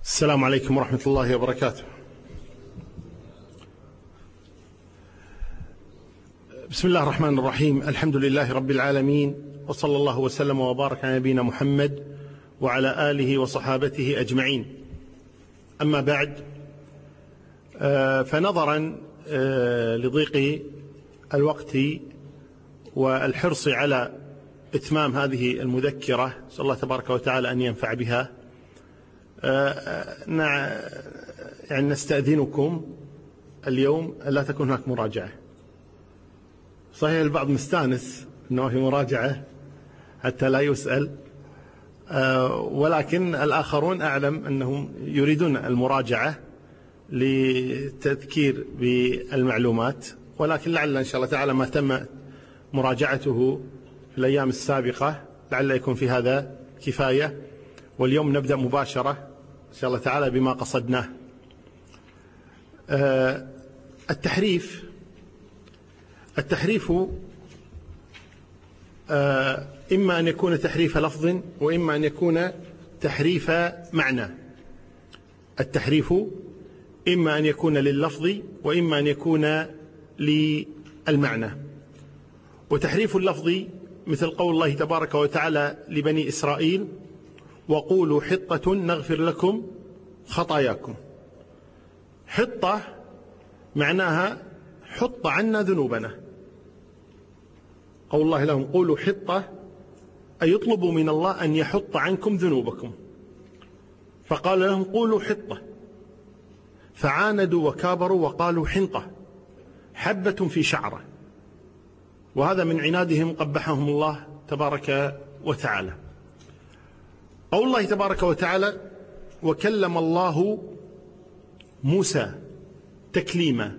السلام عليكم ورحمة الله وبركاته. بسم الله الرحمن الرحيم. الحمد لله رب العالمين، وصلى الله وسلم وبارك على نبينا محمد وعلى آله وصحابته أجمعين. أما بعد، فنظرا لضيق الوقت والحرص على إتمام هذه المذكرة، نسأل الله تبارك وتعالى أن ينفع بها، يعني نستأذنكم اليوم لا تكون هناك مراجعة. صحيح البعض مستانس أنه في مراجعة حتى لا يسأل، ولكن الآخرون أعلم أنهم يريدون المراجعة للتذكير بالمعلومات، ولكن لعل إن شاء الله تعالى ما تم مراجعته في الأيام السابقة لعل يكون في هذا كفاية. واليوم نبدأ مباشرة إن شاء الله تعالى بما قصدناه. التحريف إما أن يكون تحريف لفظ وإما أن يكون تحريف معنى. التحريف إما أن يكون لللفظ وإما أن يكون للمعنى. وتحريف اللفظ مثل قول الله تبارك وتعالى لبني إسرائيل: وقولوا حطة نغفر لكم خطاياكم. حطة معناها حط عنا ذنوبنا. قول الله لهم: قولوا حطة، أي يطلبوا من الله أن يحط عنكم ذنوبكم. فقال لهم: قولوا حطة، فعاندوا وكابروا وقالوا حنطة، حبة في شعرة. وهذا من عنادهم قبحهم الله تبارك وتعالى. قول الله تبارك وتعالى: وكلم الله موسى تكليما.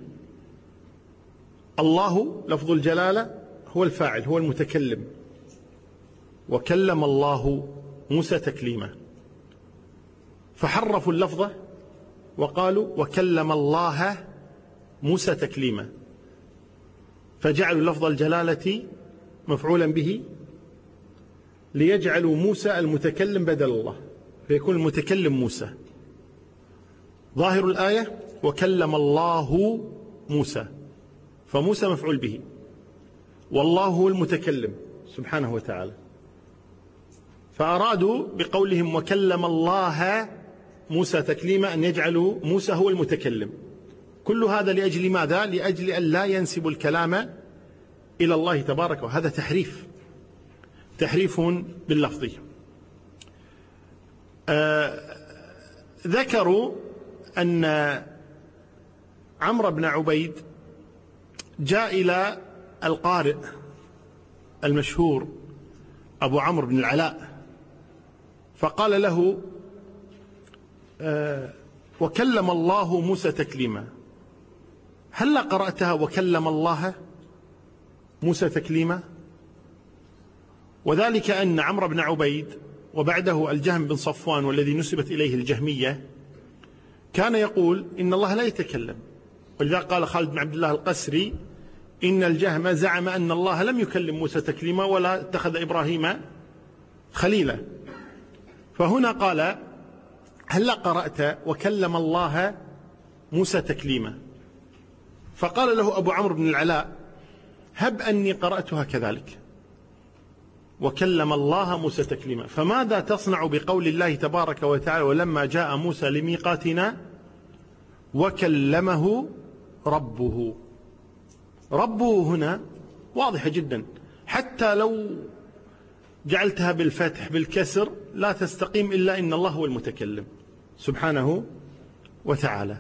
الله لفظ الجلالة هو الفاعل، هو المتكلم. وكلم الله موسى تكليما، فحرفوا اللفظة وقالوا وكلم الله موسى تكليما، فجعلوا لفظ الجلالة مفعولا به ليجعلوا موسى المتكلم بدل الله، فيكون المتكلم موسى. ظاهر الآية وكلم الله موسى، فموسى مفعول به والله هو المتكلم سبحانه وتعالى. فأرادوا بقولهم وكلم الله موسى تكليما أن يجعلوا موسى هو المتكلم. كل هذا لأجل ماذا؟ لأجل أن لا ينسب الكلام إلى الله تبارك، وهذا تحريف باللفظ. ذكروا أن عمرو بن عبيد جاء إلى القارئ المشهور أبو عمرو بن العلاء فقال له: وكلم الله موسى تكليما، هل قرأتها وكلم الله موسى تكليما؟ وذلك أن عمرو بن عبيد وبعده الجهم بن صفوان والذي نسبت إليه الجهمية كان يقول إن الله لا يتكلم. ولذا قال خالد بن عبد الله القسري: إن الجهم زعم أن الله لم يكلم موسى تكليما ولا اتخذ إبراهيم خليلا. فهنا قال: هل قرأت وكلم الله موسى تكليما؟ فقال له أبو عمرو بن العلاء: هب أني قرأتها كذلك، وكلم الله موسى تكليما. فماذا تصنع بقول الله تبارك وتعالى: ولما جاء موسى لميقاتنا وكلمه ربه؟ ربه هنا واضحة جدا، حتى لو جعلتها بالفتح بالكسر لا تستقيم إلا إن الله هو المتكلم سبحانه وتعالى.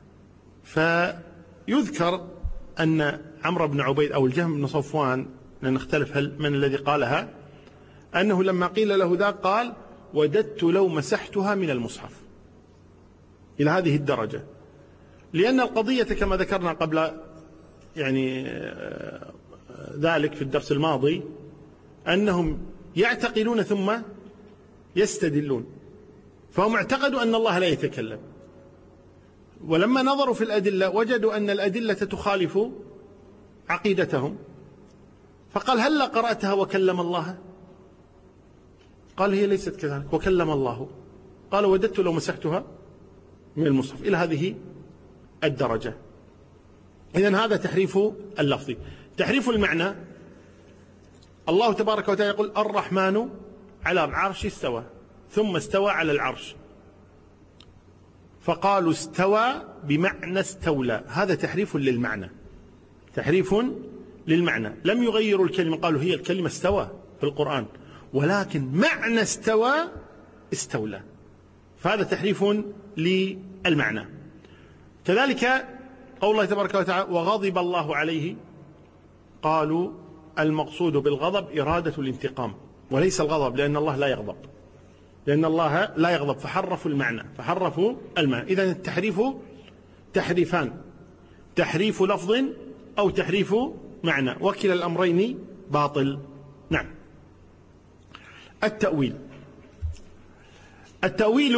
فيذكر أن عمرو بن عبيد أو الجهم بن صفوان، نختلف هل من الذي قالها، أنه لما قيل له ذا قال: وددت لو مسحتها من المصحف، إلى هذه الدرجة. لأن القضية كما ذكرنا قبل ذلك في الدرس الماضي أنهم يعتقلون ثم يستدلون، فهم اعتقدوا أن الله لا يتكلم، ولما نظروا في الأدلة وجدوا أن الأدلة تخالف عقيدتهم، فقال: هل قرأتها وكلم الله؟ قال: هي ليست كذلك، وكلم الله. قال: وددت لو مسحتها من المصحف إلى هذه الدرجة. إذن هذا تحريف اللفظ. تحريف المعنى، الله تبارك وتعالى يقول الرحمن على العرش استوى، ثم استوى على العرش، فقالوا استوى بمعنى استولى. هذا تحريف للمعنى، تحريف للمعنى. لم يغيروا الكلمة، قالوا هي الكلمة استوى في القرآن، ولكن معنى استوى استولى، فهذا تحريف للمعنى. كذلك قول الله تبارك وتعالى وغضب الله عليه، قالوا المقصود بالغضب إرادة الانتقام وليس الغضب، لأن الله لا يغضب، لأن الله لا يغضب، فحرفوا المعنى، فحرفوا المعنى. إذن التحريف تحريفان، تحريف لفظ أو تحريف معنى، وكلا الأمرين باطل. نعم. التأويل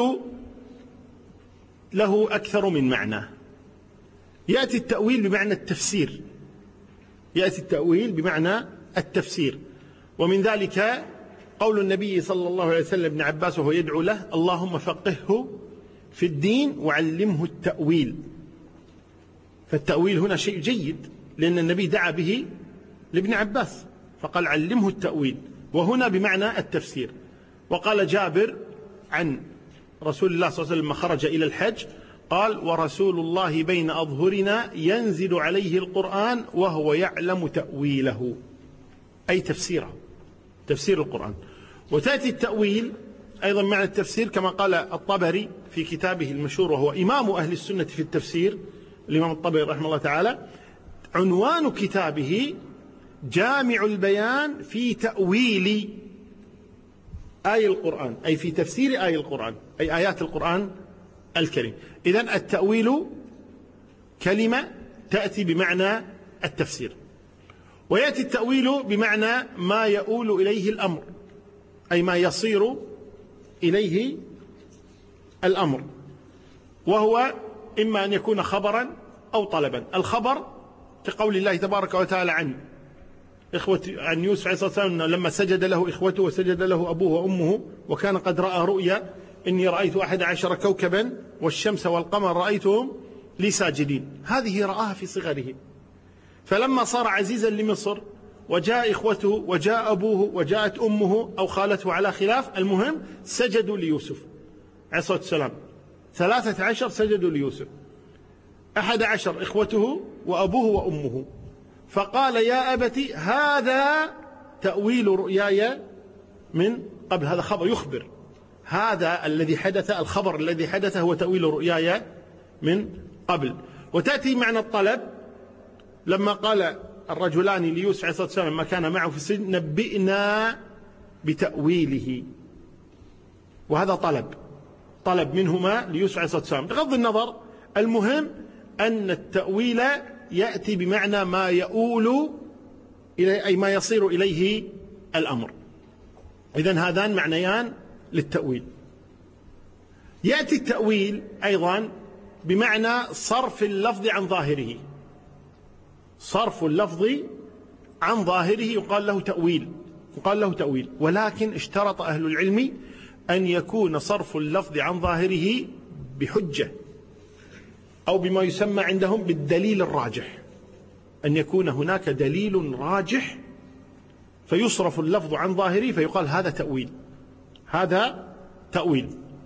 له أكثر من معنى. يأتي التأويل بمعنى التفسير، يأتي التأويل بمعنى التفسير، ومن ذلك قول النبي صلى الله عليه وسلم ابن عباس وهو يدعو له اللهم فقهه في الدين وعلمه التأويل. فالتأويل هنا شيء جيد، لأن النبي دعا به لابن عباس فقال علمه التأويل، وهنا بمعنى التفسير. وقال جابر عن رسول الله صلى الله عليه وسلم لما خرج إلى الحج قال ورسول الله بين أظهرنا ينزل عليه القرآن وهو يعلم تأويله، أي تفسيره، تفسير القرآن. وتأتي التأويل أيضا معنى التفسير كما قال الطبري في كتابه المشهور، وهو إمام أهل السنة في التفسير، الإمام الطبري رحمه الله تعالى، عنوان كتابه جامع البيان في تأويل آي القرآن، أي في تفسير آي القرآن، أي آيات القرآن الكريم. إذن التأويل كلمة تأتي بمعنى التفسير. ويأتي التأويل بمعنى ما يؤول إليه الأمر، أي ما يصير إليه الأمر، وهو إما أن يكون خبرا أو طلبا. الخبر كقول الله تبارك وتعالى عن يوسف عليه الصلاة والسلام لما سجد له إخوته وسجد له أبوه وأمه وكان قد رأى رؤيا إني رأيت 11 كوكبا والشمس والقمر رأيتهم لي ساجدين. هذه رآها في صغره، فلما صار عزيزا لمصر وجاء إخوته وجاء أبوه وجاءت أمه أو خالته على خلاف، المهم سجدوا ليوسف عليه الصلاة والسلام. 13 سجدوا ليوسف، 11 إخوته وأبوه وأمه. فقال يا أبت هذا تأويل رؤياي من قبل. هذا خبر يخبر، هذا الذي حدث، الخبر الذي حدث هو تأويل رؤياي من قبل. وتأتي معنى الطلب لما قال الرجلان ليوسف عليه الصلاة والسلام ما كان معه في السجن نبئنا بتأويله، وهذا طلب منهما ليوسف عليه الصلاة والسلام. بغض النظر، المهم أن التأويل يأتي بمعنى ما يؤول إليه، أي ما يصير إليه الأمر. إذن هذان معنيان للتأويل. يأتي التأويل أيضا بمعنى صرف اللفظ عن ظاهره، صرف اللفظ عن ظاهره يقال له تأويل، ولكن اشترط أهل العلم أن يكون صرف اللفظ عن ظاهره بحجة، أو بما يسمى عندهم بالدليل الراجح، أن يكون هناك دليل راجح فيصرف اللفظ عن ظاهره فيقال هذا تأويل.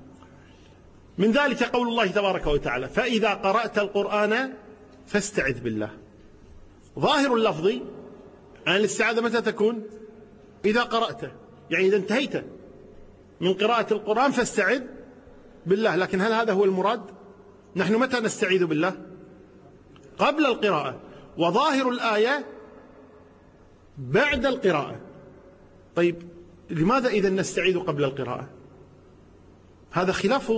من ذلك قول الله تبارك وتعالى فإذا قرأت القرآن فاستعذ بالله. ظاهر اللفظ أن الاستعاذة متى تكون؟ إذا قرأته، يعني إذا انتهيت من قراءة القرآن فاستعذ بالله. لكن هل هذا هو المراد؟ نحن متى نستعيذ بالله؟ قبل القراءة، وظاهر الآية بعد القراءة. طيب لماذا إذا نستعيذ قبل القراءة؟ هذا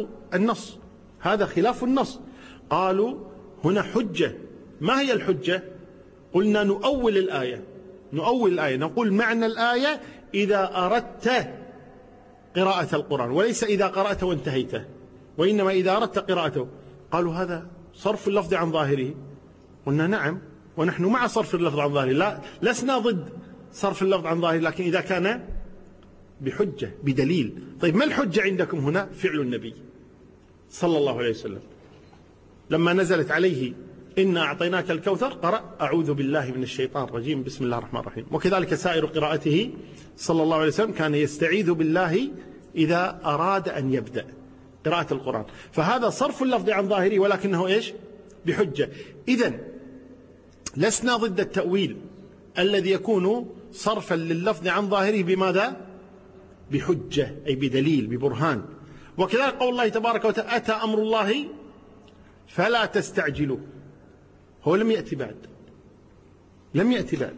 خلاف النص. قالوا هنا حجة. ما هي الحجة؟ قلنا نؤول الآية، نقول معنى الآية إذا أردت قراءة القرآن، وليس إذا قرأت وانتهيته، وإنما إذا أردت قراءته. قالوا هذا صرف اللفظ عن ظاهره. قلنا نعم، ونحن مع صرف اللفظ عن ظاهره، لا لسنا ضد صرف اللفظ عن ظاهره، لكن إذا كان بحجة بدليل. طيب ما الحجة عندكم هنا؟ فعل النبي صلى الله عليه وسلم. لما نزلت عليه إنا أعطيناك الكوثر قرأ أعوذ بالله من الشيطان الرجيم بسم الله الرحمن الرحيم. وكذلك سائر قراءته صلى الله عليه وسلم كان يستعيذ بالله إذا أراد أن يبدأ قراءة القرآن. فهذا صرف اللفظ عن ظاهره ولكنه إيش؟ بحجة. إذن لسنا ضد التأويل الذي يكون صرفا لللفظ عن ظاهره بماذا؟ بحجة، أي بدليل، ببرهان. وكذلك قول الله تبارك وتعالى أتى أمر الله فلا تستعجلوا. هو لم يأتي بعد، لم يأتي بعد،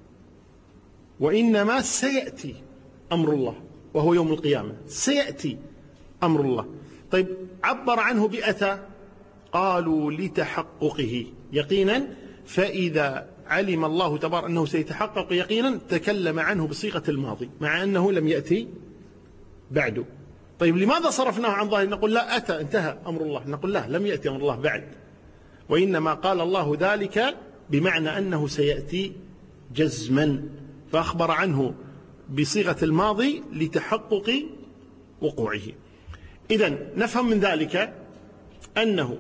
وإنما سيأتي أمر الله وهو يوم القيامة، سيأتي أمر الله. طيب عبر عنه بأتى، قالوا لتحققه يقينا، فإذا علم الله تبارك أنه سيتحقق يقينا تكلم عنه بصيغة الماضي مع أنه لم يأتي بعده. طيب لماذا صرفناه عن ظاهر؟ نقول لا، أتى انتهى أمر الله. نقول لا، لم يأتي أمر الله بعد، وإنما قال الله ذلك بمعنى أنه سيأتي جزما، فأخبر عنه بصيغة الماضي لتحقق وقوعه. إذن نفهم من ذلك أنه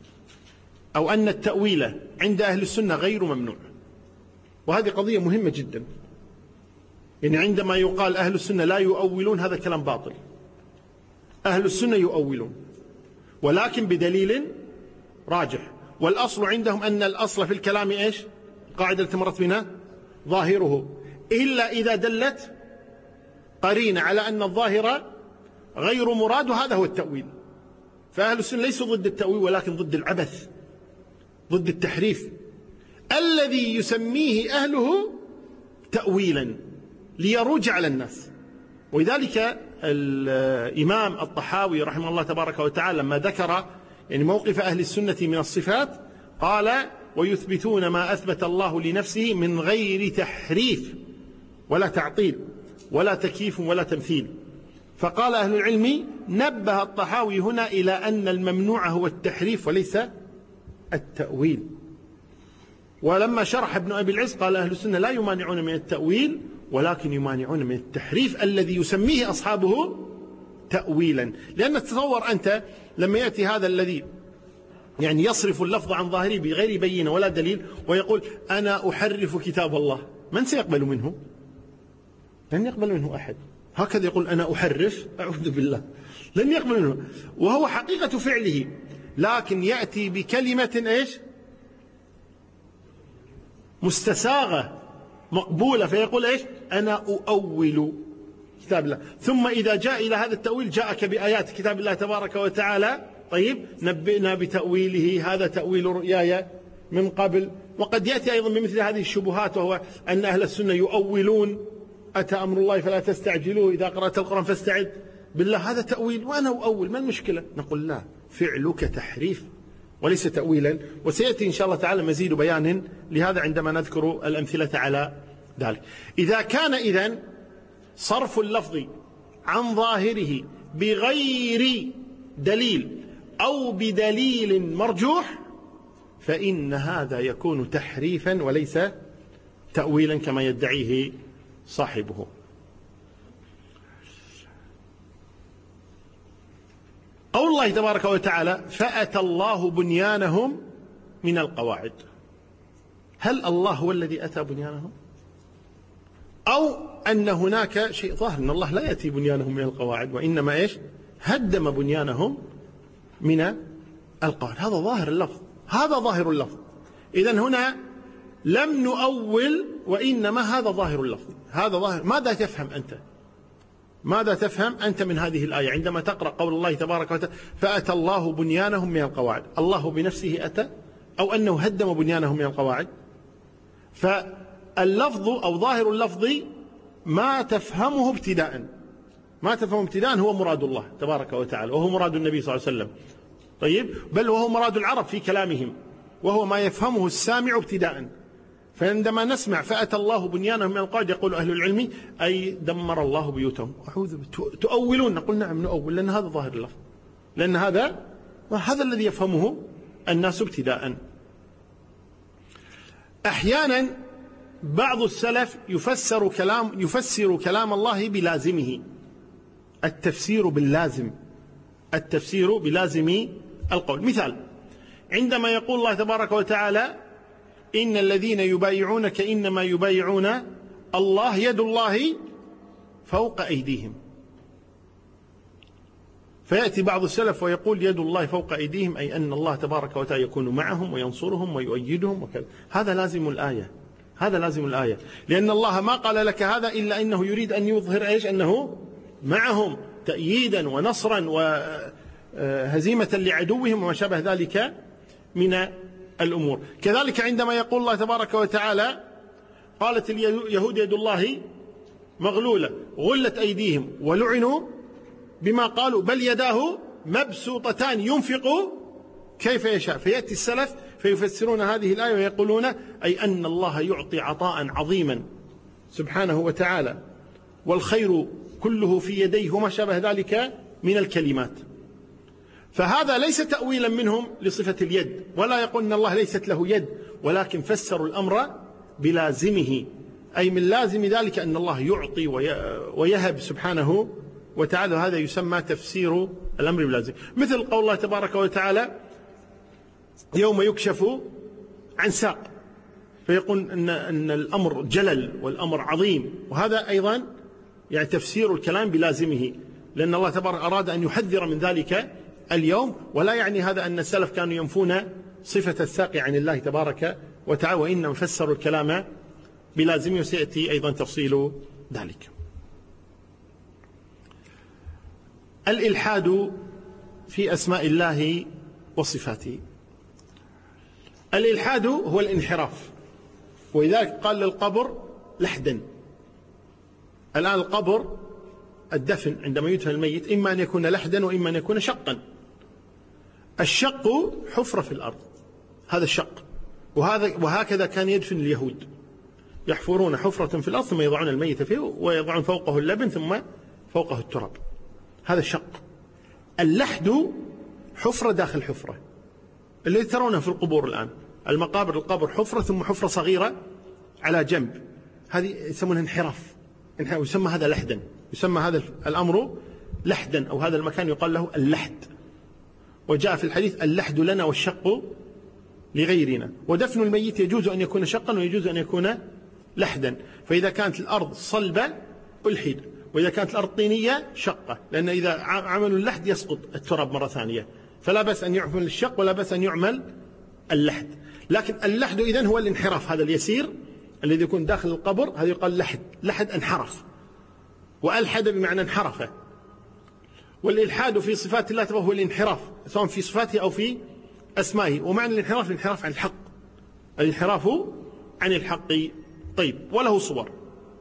أو أن التأويل عند أهل السنة غير ممنوع، وهذه قضية مهمة جدا. يعني عندما يقال أهل السنة لا يؤولون، هذا كلام باطل. أهل السنة يؤولون ولكن بدليل راجح، والأصل عندهم أن الأصل في الكلام إيش؟ قاعدة التي مرت بنا ظاهره، إلا إذا دلت قرينة على أن الظاهر غير مراد، وهذا هو التأويل. فأهل السنة ليسوا ضد التأويل ولكن ضد العبث، ضد التحريف الذي يسميه أهله تأويلا ليروج على الناس. ولذلك الإمام الطحاوي رحمه الله تبارك وتعالى لما ذكر يعني موقف أهل السنة من الصفات قال ويثبتون ما أثبت الله لنفسه من غير تحريف ولا تعطيل ولا تكييف ولا تمثيل. فقال أهل العلم نبه الطحاوي هنا إلى أن الممنوع هو التحريف وليس التأويل. ولما شرح ابن أبي العز قال أهل السنة لا يمانعون من التأويل ولكن يمانعون من التحريف الذي يسميه أصحابه تأويلا. لأن تتصور أنت لما يأتي هذا الذي يعني يصرف اللفظ عن ظاهره بغير بينة ولا دليل ويقول أنا أحرف كتاب الله، من سيقبل منه؟ لن يقبل منه أحد. هكذا يقول أنا أحرف، أعوذ بالله، لن يقبل منه، وهو حقيقة فعله، لكن يأتي بكلمة إيش؟ مستساغة مقبولة، فيقول إيش؟ أنا أؤول كتاب الله. ثم إذا جاء إلى هذا التأويل جاءك بآيات كتاب الله تبارك وتعالى، طيب نبئنا بتأويله، هذا تأويل رؤياي من قبل. وقد يأتي أيضا بمثل هذه الشبهات، وهو أن أهل السنة يؤولون أتى أمر الله فلا تستعجلوه، إذا قرأت القرآن فاستعد بالله، هذا تأويل وأنا أؤول، ما المشكلة؟ نقول لا، فعلك تحريف وليس تأويلا. وسيأتي إن شاء الله تعالى مزيد بيان لهذا عندما نذكر الأمثلة على ذلك. إذا كان إذن صرف اللفظ عن ظاهره بغير دليل أو بدليل مرجوح فإن هذا يكون تحريفا وليس تأويلا كما يدعيه صاحبه. قول الله تبارك وتعالى فأتى الله بنيانهم من القواعد، هل الله هو الذي أتى بنيانهم؟ أو أن هناك شيء ظاهر أن الله لا يأتي بنيانهم من القواعد، وإنما إيش؟ هدم بنيانهم من القواعد. هذا ظاهر اللفظ، هذا ظاهر اللفظ. إذن هنا لم نؤول وإنما هذا ظاهر اللفظ، هذا ظاهر. ماذا تفهم أنت؟ ماذا تفهم أنت من هذه الآية عندما تقرأ قول الله تبارك وتعالى فأتى الله بنيانهم من القواعد؟ الله بنفسه أتى أو أنه هدم بنيانهم من القواعد؟ فاللفظ أو ظاهر اللفظ ما تفهمه ابتداء، ما تفهمه ابتداء هو مراد الله تبارك وتعالى، وهو مراد النبي صلى الله عليه وسلم، طيب، بل وهو مراد العرب في كلامهم، وهو ما يفهمه السامع ابتداء. فعندما نسمع فأتى الله بنيانهم من القواعد يقول أهل العلم أي دمر الله بيوتهم. تؤولون؟ نقول نعم نؤول، لأن هذا ظاهر اللفظ، لأن هذا الذي يفهمه الناس ابتداء. أحيانا بعض السلف يفسر كلام الله بلازمه، التفسير باللازم، التفسير بلازم القول. مثال، عندما يقول الله تبارك وتعالى إن الذين يبايعونك إنما يبايعون الله يد الله فوق أيديهم. فيأتي بعض السلف ويقول يد الله فوق أيديهم، أي أن الله تبارك وتعالى يكون معهم وينصرهم ويؤيدهم وكذا. هذا لازم الآية، هذا لازم الآية، لأن الله ما قال لك هذا إلا أنه يريد أن يظهر إيش؟ أنه معهم تأييدا ونصرا وهزيمة لعدوهم وما شابه ذلك من الأمور. كذلك عندما يقول الله تبارك وتعالى قالت اليهود يد الله مغلولة غلت أيديهم ولعنوا بما قالوا بل يداه مبسوطتان ينفق كيف يشاء. فيأتي السلف فيفسرون هذه الآية ويقولون أي أن الله يعطي عطاء عظيما سبحانه وتعالى، والخير كله في يديه وما شابه ذلك من الكلمات. فهذا ليس تأويلا منهم لصفة اليد، ولا يقول أن الله ليست له يد، ولكن فسروا الأمر بلازمه، أي من لازم ذلك أن الله يعطي ويهب سبحانه وتعالى. هذا يسمى تفسير الأمر بلازم. مثل قول الله تبارك وتعالى يوم يكشف عن ساق، فيقول أن الأمر جلل والأمر عظيم، وهذا أيضا يعني تفسير الكلام بلازمه، لأن الله تبارك أراد أن يحذر من ذلك اليوم. ولا يعني هذا أن السلف كانوا ينفون صفة الساق عن الله تبارك وتعالى، وإنما فسروا الكلام بلازمه، وسيأتي أيضا تفصيل ذلك. الإلحاد في أسماء الله وصفاته. الإلحاد هو الانحراف، ولذلك قال للقبر لحدا. الآن القبر الدفن عندما يدفن الميت إما أن يكون لحدا وإما أن يكون شقا. الشق حفرة في الأرض، هذا الشق، وهكذا كان يدفن اليهود، يحفرون حفرة في الأرض ثم يضعون الميت فيه ويضعون فوقه اللبن ثم فوقه التراب، هذا الشق. اللحد حفرة داخل حفرة، الذي ترونه في القبور الآن، المقابر القبر حفرة ثم حفرة صغيرة على جنب، هذه يسمونها انحراف، يسمى هذا لحدا، يسمى هذا الأمر لحدا، أو هذا المكان يقال له اللحد. وجاء في الحديث اللحد لنا والشق لغيرنا. ودفن الميت يجوز أن يكون شقا ويجوز أن يكون لحدا. فإذا كانت الأرض صلبة ألحد، وإذا كانت الأرض طينية شقة، لأن إذا عملوا اللحد يسقط التراب مرة ثانية، فلا بأس أن يعمل الشق ولا بأس أن يعمل اللحد. لكن اللحد إذن هو الانحراف، هذا اليسير الذي يكون داخل القبر، هذا يقال لحد. لحد انحرف، وألحد بمعنى انحرف. والإلحاد في صفات الله هو الانحراف، سواء في صفاته أو في أسمائه. ومعنى الانحراف الانحراف عن الحق، الانحراف عن الحق. طيب، وله صور.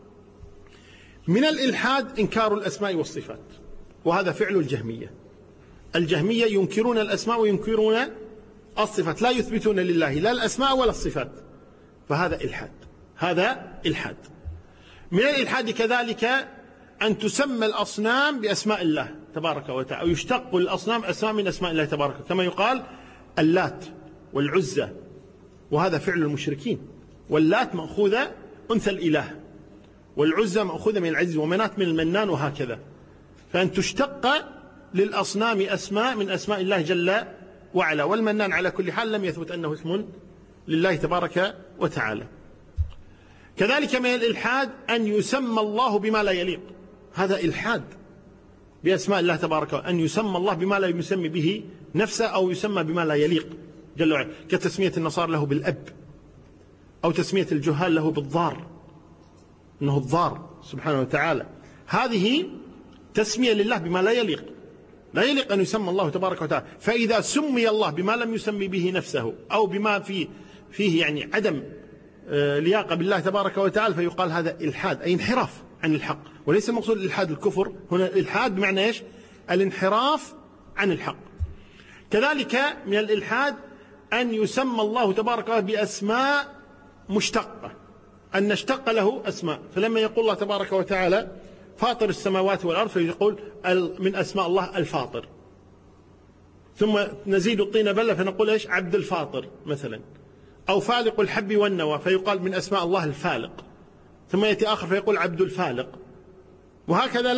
من الإلحاد إنكار الأسماء والصفات، وهذا فعل الجهمية. الجهمية ينكرون الأسماء وينكرون الصفات، لا يثبتون لله لا الأسماء ولا الصفات، فهذا إلحاد، هذا إلحاد. من الإلحاد كذلك أن تسمى الأصنام بأسماء الله تبارك وتعالى، أو يشتق الأصنام أسماء من أسماء الله تبارك وتعالى، كما يقال اللات والعزى، وهذا فعل المشركين. واللات مأخوذة أنثى الإله، والعزى مأخوذة من العزيز، ومنات من المنان، وهكذا. فأن تشتق للأصنام أسماء من أسماء الله جل وعلا. والمنان على كل حال لم يثبت أنه اسم لله تبارك وتعالى. كذلك من الإلحاد أن يسمى الله بما لا يليق، هذا إلحاد بأسماء الله تبارك وتعالى، أن يسمى الله بما لا يسمي به نفسه، أو يسمى بما لا يليق جل وعلا، كتسمية النصارى له بالأب، أو تسمية الجهال له بالضار، إنه الضار سبحانه وتعالى. هذه تسمية لله بما لا يليق، لا يليق أن يسمى الله تبارك وتعالى. فإذا سمي الله بما لم يسمي به نفسه، أو بما فيه يعني عدم لياقة بالله تبارك وتعالى، فيقال هذا إلحاد، أي انحراف عن الحق. وليس المقصود الإلحاد الكفر، هنا الإلحاد بمعنى إيش؟ الانحراف عن الحق. كذلك من الإلحاد أن يسمى الله تبارك وتعالى بأسماء مشتقة، أن نشتق له أسماء. فلما يقول الله تبارك وتعالى فاطر السماوات والأرض، فيقول من أسماء الله الفاطر، ثم نزيد الطين بلة فنقول إيش؟ عبد الفاطر مثلا. أو فالق الحب والنوى، فيقال من أسماء الله الفالق. ثم يأتي آخر فيقول عبد الفالق، وهكذا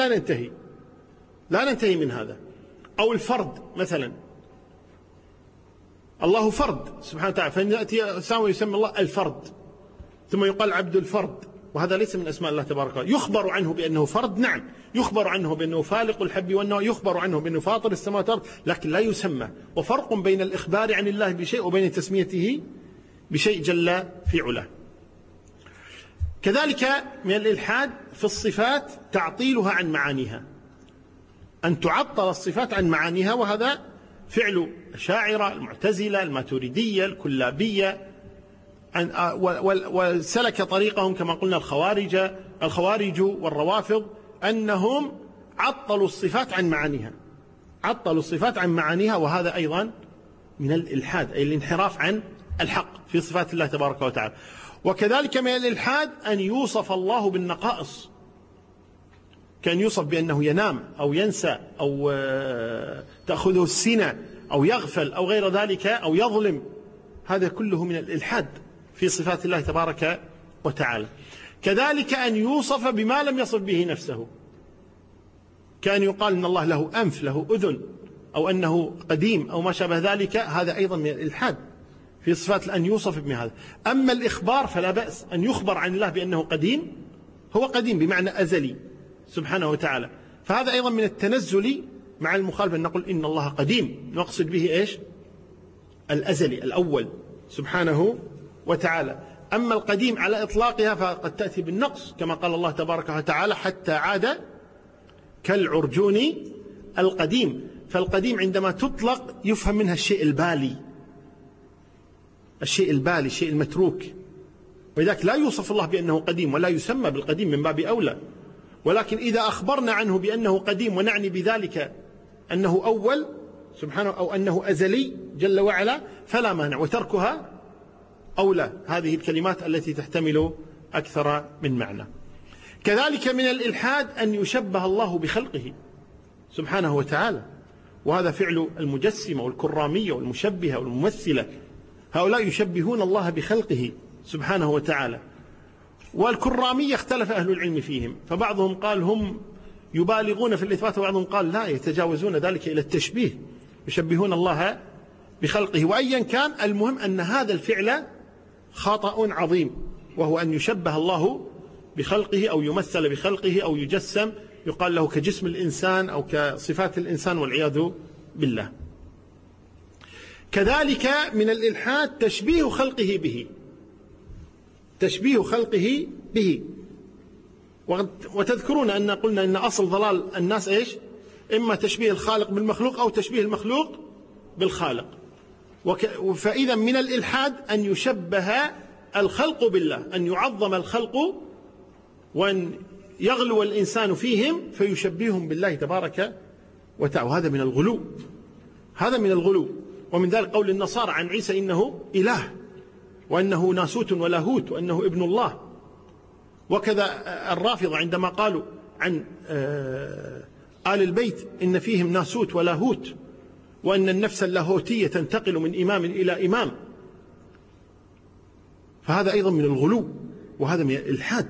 لا ننتهي من هذا. أو الفرد مثلا، الله فرد سبحانه وتعالى، فيأتي يسمى الله الفرد، ثم يقال عبد الفرد، وهذا ليس من أسماء الله تبارك وتعالى. يخبر عنه بأنه فرد، نعم، يخبر عنه بأنه فالق الحب والنوى، يخبر عنه بأنه فاطر السماوات والأرض، لكن لا يسمى. وفرق بين الإخبار عن الله بشيء وبين تسميته بشيء جل في علاه. كذلك من الإلحاد في الصفات تعطيلها عن معانيها، أن تعطل الصفات عن معانيها، وهذا فعل الأشاعرة، المعتزلة، الماتريدية، الكلابية، وسلك طريقهم كما قلنا الخوارج والروافض، أنهم عطلوا الصفات عن معانيها، عطلوا الصفات عن معانيها، وهذا أيضا من الإلحاد، أي الانحراف عن الحق في صفات الله تبارك وتعالى. وكذلك من الإلحاد أن يوصف الله بالنقائص، كان يوصف بأنه ينام أو ينسى أو تأخذه السنة أو يغفل أو غير ذلك أو يظلم، هذا كله من الإلحاد في صفات الله تبارك وتعالى. كذلك أن يوصف بما لم يصف به نفسه، كان يقال إن الله له أنف، له أذن، أو أنه قديم أو ما شابه ذلك، هذا أيضا من الإلحاد في صفات أن يوصف بهذا. أما الإخبار فلا بأس أن يخبر عن الله بأنه قديم، هو قديم بمعنى أزلي سبحانه وتعالى، فهذا أيضا من التنزل مع المخالف، أن نقول إن الله قديم، نقصد به إيش؟ الأزلي الأول سبحانه وتعالى. أما القديم على إطلاقها فقد تأتي بالنقص، كما قال الله تبارك وتعالى حتى عاد كالعرجون القديم. فالقديم عندما تطلق يفهم منها الشيء البالي، الشيء البالي، الشيء المتروك، ولذلك لا يوصف الله بأنه قديم، ولا يسمى بالقديم من باب أولى. ولكن إذا أخبرنا عنه بأنه قديم ونعني بذلك أنه أول سبحانه أو أنه أزلي جل وعلا فلا مانع، وتركها أولى. هذه الكلمات التي تحتمل أكثر من معنى. كذلك من الإلحاد أن يشبه الله بخلقه سبحانه وتعالى، وهذا فعل المجسمة والكرامية والمشبهة والممثلة، هؤلاء يشبهون الله بخلقه سبحانه وتعالى. والكرامية اختلف أهل العلم فيهم، فبعضهم قال هم يبالغون في الإثبات، وبعضهم قال لا، يتجاوزون ذلك إلى التشبيه، يشبهون الله بخلقه. وأيا كان، المهم أن هذا الفعل خطأ عظيم، وهو أن يشبه الله بخلقه أو يمثل بخلقه أو يجسم، يقال له كجسم الإنسان أو كصفات الإنسان، والعياذ بالله. كذلك من الإلحاد تشبيه خلقه به، تشبيه خلقه به. وتذكرون أن قلنا أن أصل ضلال الناس إيش؟ إما تشبيه الخالق بالمخلوق أو تشبيه المخلوق بالخالق. فإذا من الإلحاد أن يشبه الخلق بالله، أن يعظم الخلق وأن يغلو الإنسان فيهم فيشبههم بالله تبارك وتعالى، وهذا من الغلو، هذا من الغلو. ومن ذلك قول النصارى عن عيسى إنه إله، وأنه ناسوت ولاهوت، وأنه ابن الله. وكذا الرافضة عندما قالوا عن آل البيت إن فيهم ناسوت ولاهوت، وأن النفس اللاهوتية تنتقل من إمام إلى إمام، فهذا أيضا من الغلو، وهذا من الإلحاد.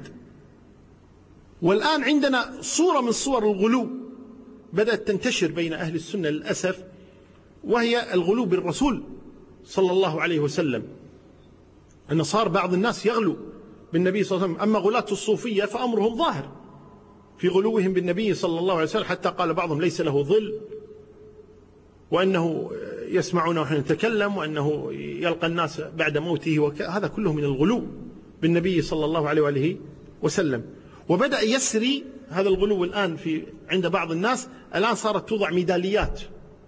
والآن عندنا صورة من صور الغلو بدأت تنتشر بين أهل السنة للأسف، وهي الغلو بالرسول صلى الله عليه وسلم، أن صار بعض الناس يغلو بالنبي صلى الله عليه وسلم. أما غلاة الصوفية فأمرهم ظاهر في غلوهم بالنبي صلى الله عليه وسلم، حتى قال بعضهم ليس له ظل، وأنه يسمعونه حين يتكلم، وأنه يلقى الناس بعد موته، هذا كله من الغلو بالنبي صلى الله عليه وآله وسلم. وبدأ يسري هذا الغلو الآن عند بعض الناس. الآن صارت توضع ميداليات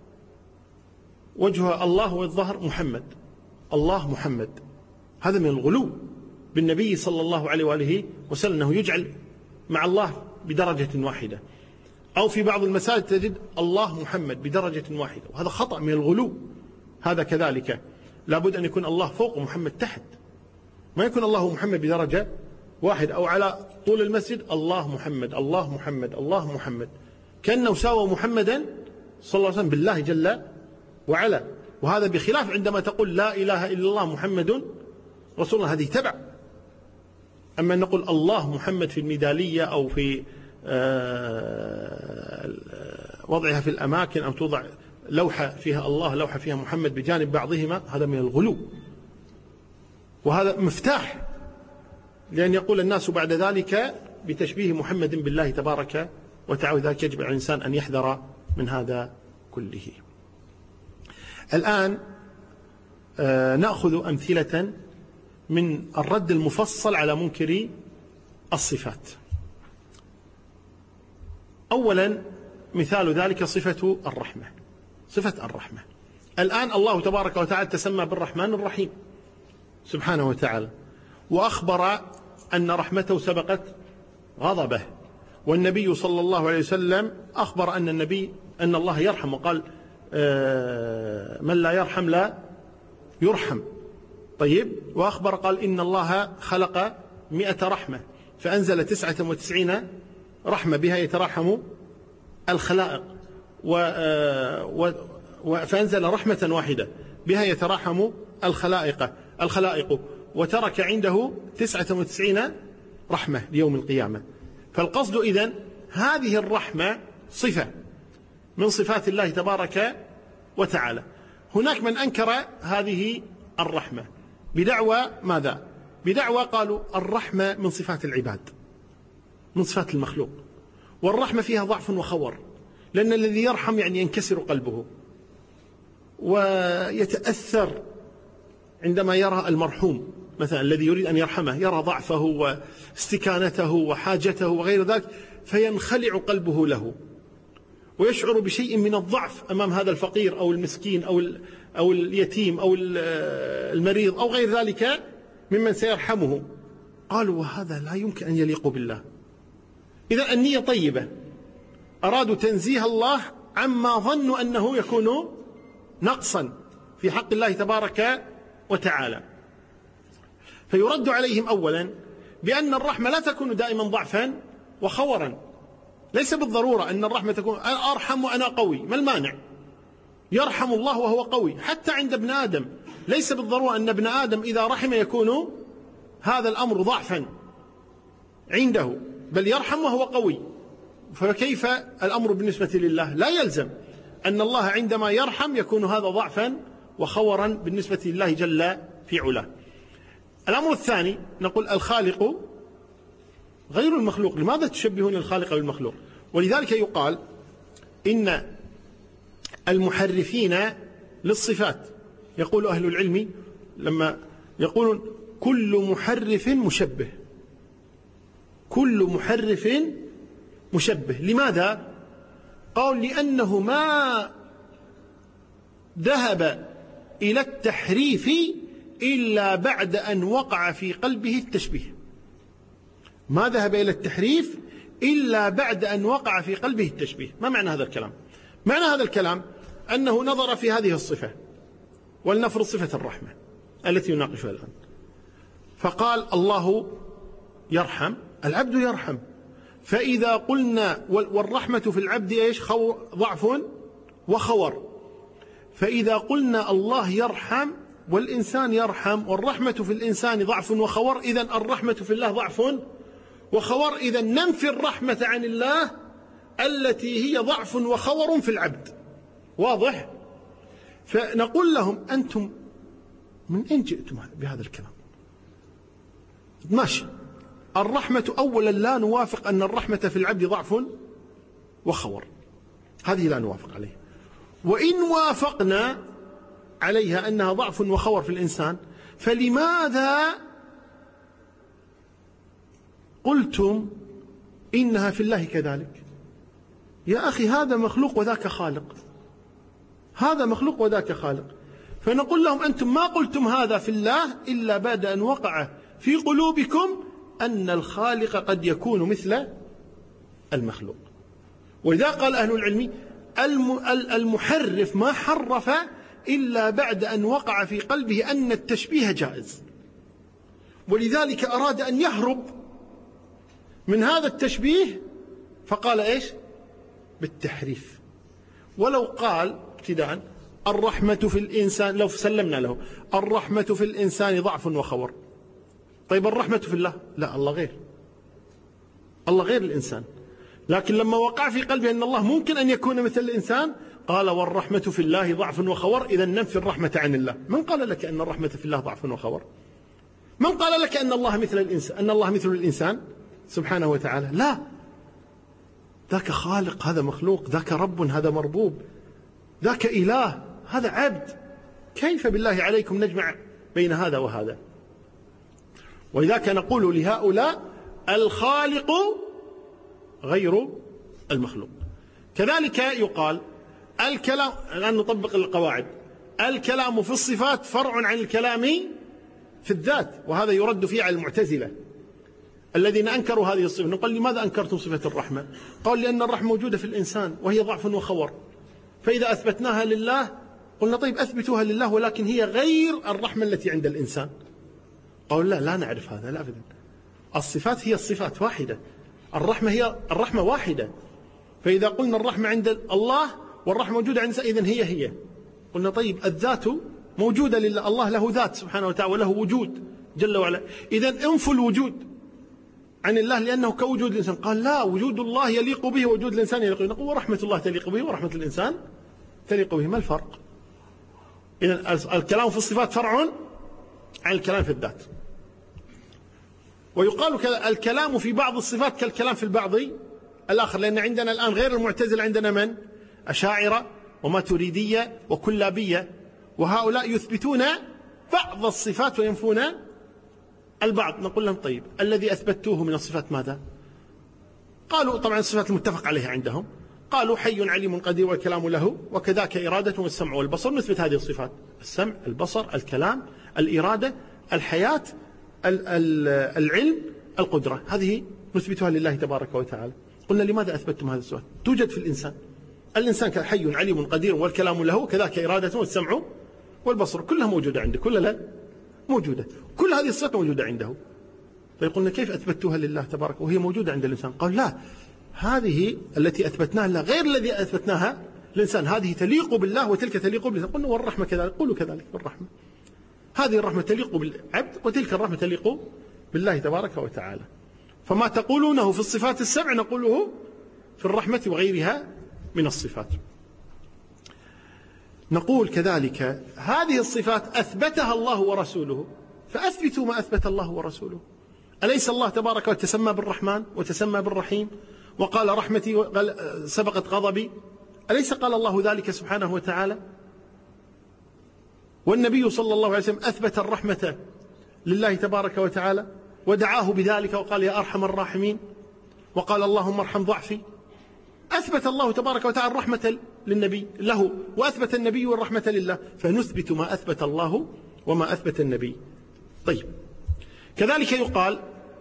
وجهها الله والظهر محمد، الله محمد، هذا من الغلو بالنبي صلى الله عليه وآله وسلم، أنه يجعل مع الله بدرجة واحدة، أو في بعض المساجد تجد الله محمد بدرجة واحدة، وهذا خطأ من الغلو. هذا كذلك لابد أن يكون الله فوق ومحمد تحت، ما يكون الله محمد بدرجة واحدة، أو على طول المسجد الله محمد الله محمد الله محمد، كأنه ساوى محمدا صلى الله عليه وسلم بالله جل وعلا. وهذا بخلاف عندما تقول لا إله إلا الله محمد رسول الله، هذه تبع. أما أن نقول الله محمد في الميدالية أو في وضعها في الأماكن، أو توضع لوحة فيها الله لوحة فيها محمد بجانب بعضهما، هذا من الغلو، وهذا مفتاح لأن يقول الناس بعد ذلك بتشبيه محمد بالله تبارك وتعالى. ذلك يجب على الإنسان أن يحذر من هذا كله. الآن نأخذ أمثلة من الرد المفصل على منكري الصفات. أولا مثال ذلك صفة الرحمة. صفة الرحمة الآن الله تبارك وتعالى تسمى بالرحمن الرحيم سبحانه وتعالى، وأخبر أن رحمته سبقت غضبه، والنبي صلى الله عليه وسلم أخبر أن الله يرحم، وقال من لا يرحم لا يرحم. طيب، وأخبر قال إن الله خلق 100 رحمة فأنزل 99 رحمة بها يترحم الخلائق، فأنزل رحمة واحدة بها يترحم الخلائق، وترك عنده 99 رحمة ليوم القيامة. فالقصد إذن هذه الرحمة صفة من صفات الله تبارك وتعالى. هناك من أنكر هذه الرحمة بدعوى ماذا؟ بدعوى قالوا الرحمة من صفات العباد، من صفات المخلوق، والرحمة فيها ضعف وخور، لأن الذي يرحم يعني ينكسر قلبه ويتأثر عندما يرى المرحوم مثلا الذي يريد أن يرحمه، يرى ضعفه واستكانته وحاجته وغير ذلك، فينخلع قلبه له ويشعر بشيء من الضعف أمام هذا الفقير أو المسكين أو اليتيم أو المريض أو غير ذلك ممن سيرحمه. قالوا وهذا لا يمكن أن يليق بالله. إذا النية طيبة، أرادوا تنزيه الله عما ظنوا أنه يكون نقصا في حق الله تبارك وتعالى. فيرد عليهم أولا بأن الرحمة لا تكون دائما ضعفا وخورا، ليس بالضرورة أن الرحمة تكون أرحم وأنا قوي، ما المانع؟ يرحم الله وهو قوي حتى عند ابن آدم، ليس بالضرورة أن ابن آدم إذا رحم يكون هذا الأمر ضعفا عنده، بل يرحم وهو قوي. فكيف الأمر بالنسبة لله؟ لا يلزم أن الله عندما يرحم يكون هذا ضعفا وخورا بالنسبة لله جل في علاه. الأمر الثاني نقول الخالق غير المخلوق. لماذا تشبهون الخالق بالمخلوق؟ ولذلك يقال إن المحرفين للصفات، يقول أهل العلم لما يقولون كل محرف مشبه، كل محرف مشبه. لماذا؟ قال لأنه ما ذهب إلى التحريف إلا بعد أن وقع في قلبه التشبيه. ما ذهب إلى التحريف إلا بعد أن وقع في قلبه التشبيه. ما معنى هذا الكلام؟ معنى هذا الكلام أنه نظر في هذه الصفة، ولنفرض صفة الرحمة التي يناقشها الآن، فقال الله يرحم، العبد يرحم، فإذا قلنا والرحمة في العبد إيش؟ ضعف وخور. فإذا قلنا الله يرحم والإنسان يرحم والرحمة في الإنسان ضعف وخور، إذن الرحمة في الله ضعف وخور، إذن ننفي الرحمة عن الله التي هي ضعف وخور في العبد. واضح؟ فنقول لهم أنتم من أين جئتم بهذا الكلام؟ ماشي، الرحمة أولا لا نوافق أن الرحمة في العبد ضعف وخور، هذه لا نوافق عليها. وإن وافقنا عليها أنها ضعف وخور في الإنسان، فلماذا قلتم إنها في الله كذلك؟ يا أخي هذا مخلوق وذاك خالق، هذا مخلوق وذاك خالق. فنقول لهم أنتم ما قلتم هذا في الله إلا بعد أن وقع في قلوبكم أن الخالق قد يكون مثل المخلوق. ولذا قال أهل العلم المحرف ما حرف إلا بعد أن وقع في قلبه أن التشبيه جائز، ولذلك أراد أن يهرب من هذا التشبيه فقال إيش؟ بالتحريف. ولو قال ابتداء الرحمة في الإنسان، لو سلمنا له الرحمة في الإنسان ضعف وخور، طيب الرحمة في الله؟ لا، الله غير، الله غير الإنسان. لكن لما وقع في قلبه أن الله ممكن أن يكون مثل الإنسان قال والرحمة في الله ضعف وخور، إذا ننفي الرحمة عن الله. من قال لك أن الرحمة في الله ضعف وخور؟ من قال لك أن الله مثل الإنسان، أن الله مثل الإنسان سبحانه وتعالى؟ لا، ذاك خالق هذا مخلوق، ذاك رب هذا مربوب، ذاك إله هذا عبد. كيف بالله عليكم نجمع بين هذا وهذا؟ ولذلك نقول لهؤلاء الخالق غير المخلوق. كذلك يقال الكلام، الآن نطبق القواعد، الكلام في الصفات فرع عن الكلام في الذات، وهذا يرد فيه على المعتزلة الذين أنكروا هذه الصفة. نقول لماذا أنكرتم صفة الرحمة؟ قال لأن الرحمة موجودة في الإنسان وهي ضعف وخور، فإذا أثبتناها لله قلنا طيب أثبتوها لله، ولكن هي غير الرحمة التي عند الإنسان. قالوا لا نعرف هذا، لا أبدا، الصفات هي الصفات واحدة، الرحمة هي الرحمة واحدة. فإذا قلنا الرحمة عند الله والرحمة موجودة عند الإنسان إذن هي قلنا طيب الذات موجودة لله، الله له ذات سبحانه وتعالى وله وجود جل وعلا، إذن انفوا الوجود عن الله لأنه كوجود الإنسان. قال لا، وجود الله يليق به ووجود الإنسان يليق به. نقول ورحمة الله تليق به ورحمة الإنسان تليق به، ما الفرق؟ إذن الكلام في الصفات فرع عن الكلام في الذات. ويقال كذا الكلام في بعض الصفات كالكلام في البعض الآخر، لأن عندنا الآن غير المعتزلة عندنا من؟ أشاعرة وماتريدية وكلابية، وهؤلاء يثبتون بعض الصفات وينفون البعض. نقول لهم طيب الذي أثبتوه من الصفات ماذا؟ قالوا طبعا الصفات المتفق عليها عندهم، قالوا حي عليم قدير والكلام له وكذاك إرادة والسمع والبصر. نثبت هذه الصفات: السمع، البصر، الكلام، الإرادة، الحياة، العلم، القدرة، هذه نثبتها لله تبارك وتعالى. قلنا لماذا أثبتتم هذه الصفات؟ توجد في الإنسان، الإنسان حي عليم قدير والكلام له كذاك إرادة والسمع والبصر، كلها موجودة عنده، كلها لا موجودة، كل هذه الصفات موجودة عنده. فيقولنا كيف أثبتوها لله تبارك وهي موجودة عند الإنسان؟ قال لا، هذه التي أثبتناها لله غير الذي أثبتناها للإنسان، هذه تليق بالله وتلك تليق بالله. قلنا والرحمة كذلك، قولوا كذلك بالرحمة، هذه الرحمة تليق بالعبد وتلك الرحمة تليق بالله تبارك وتعالى. فما تقولونه في الصفات السبع نقوله في الرحمة وغيرها من الصفات. نقول كذلك هذه الصفات أثبتها الله ورسوله، فأثبتوا ما أثبت الله ورسوله. أليس الله تبارك وتعالى تسمى بالرحمن وتسمى بالرحيم وقال رحمتي سبقت غضبي؟ أليس قال الله ذلك سبحانه وتعالى؟ والنبي صلى الله عليه وسلم أثبت الرحمة لله تبارك وتعالى ودعاه بذلك وقال يا أرحم الراحمين، وقال اللهم ارحم ضعفي. أثبت الله تبارك وتعالى الرحمة للنبي له، وأثبت النبي الرحمة لله، فنثبت ما أثبت الله وما أثبت النبي. طيب كذلك يقال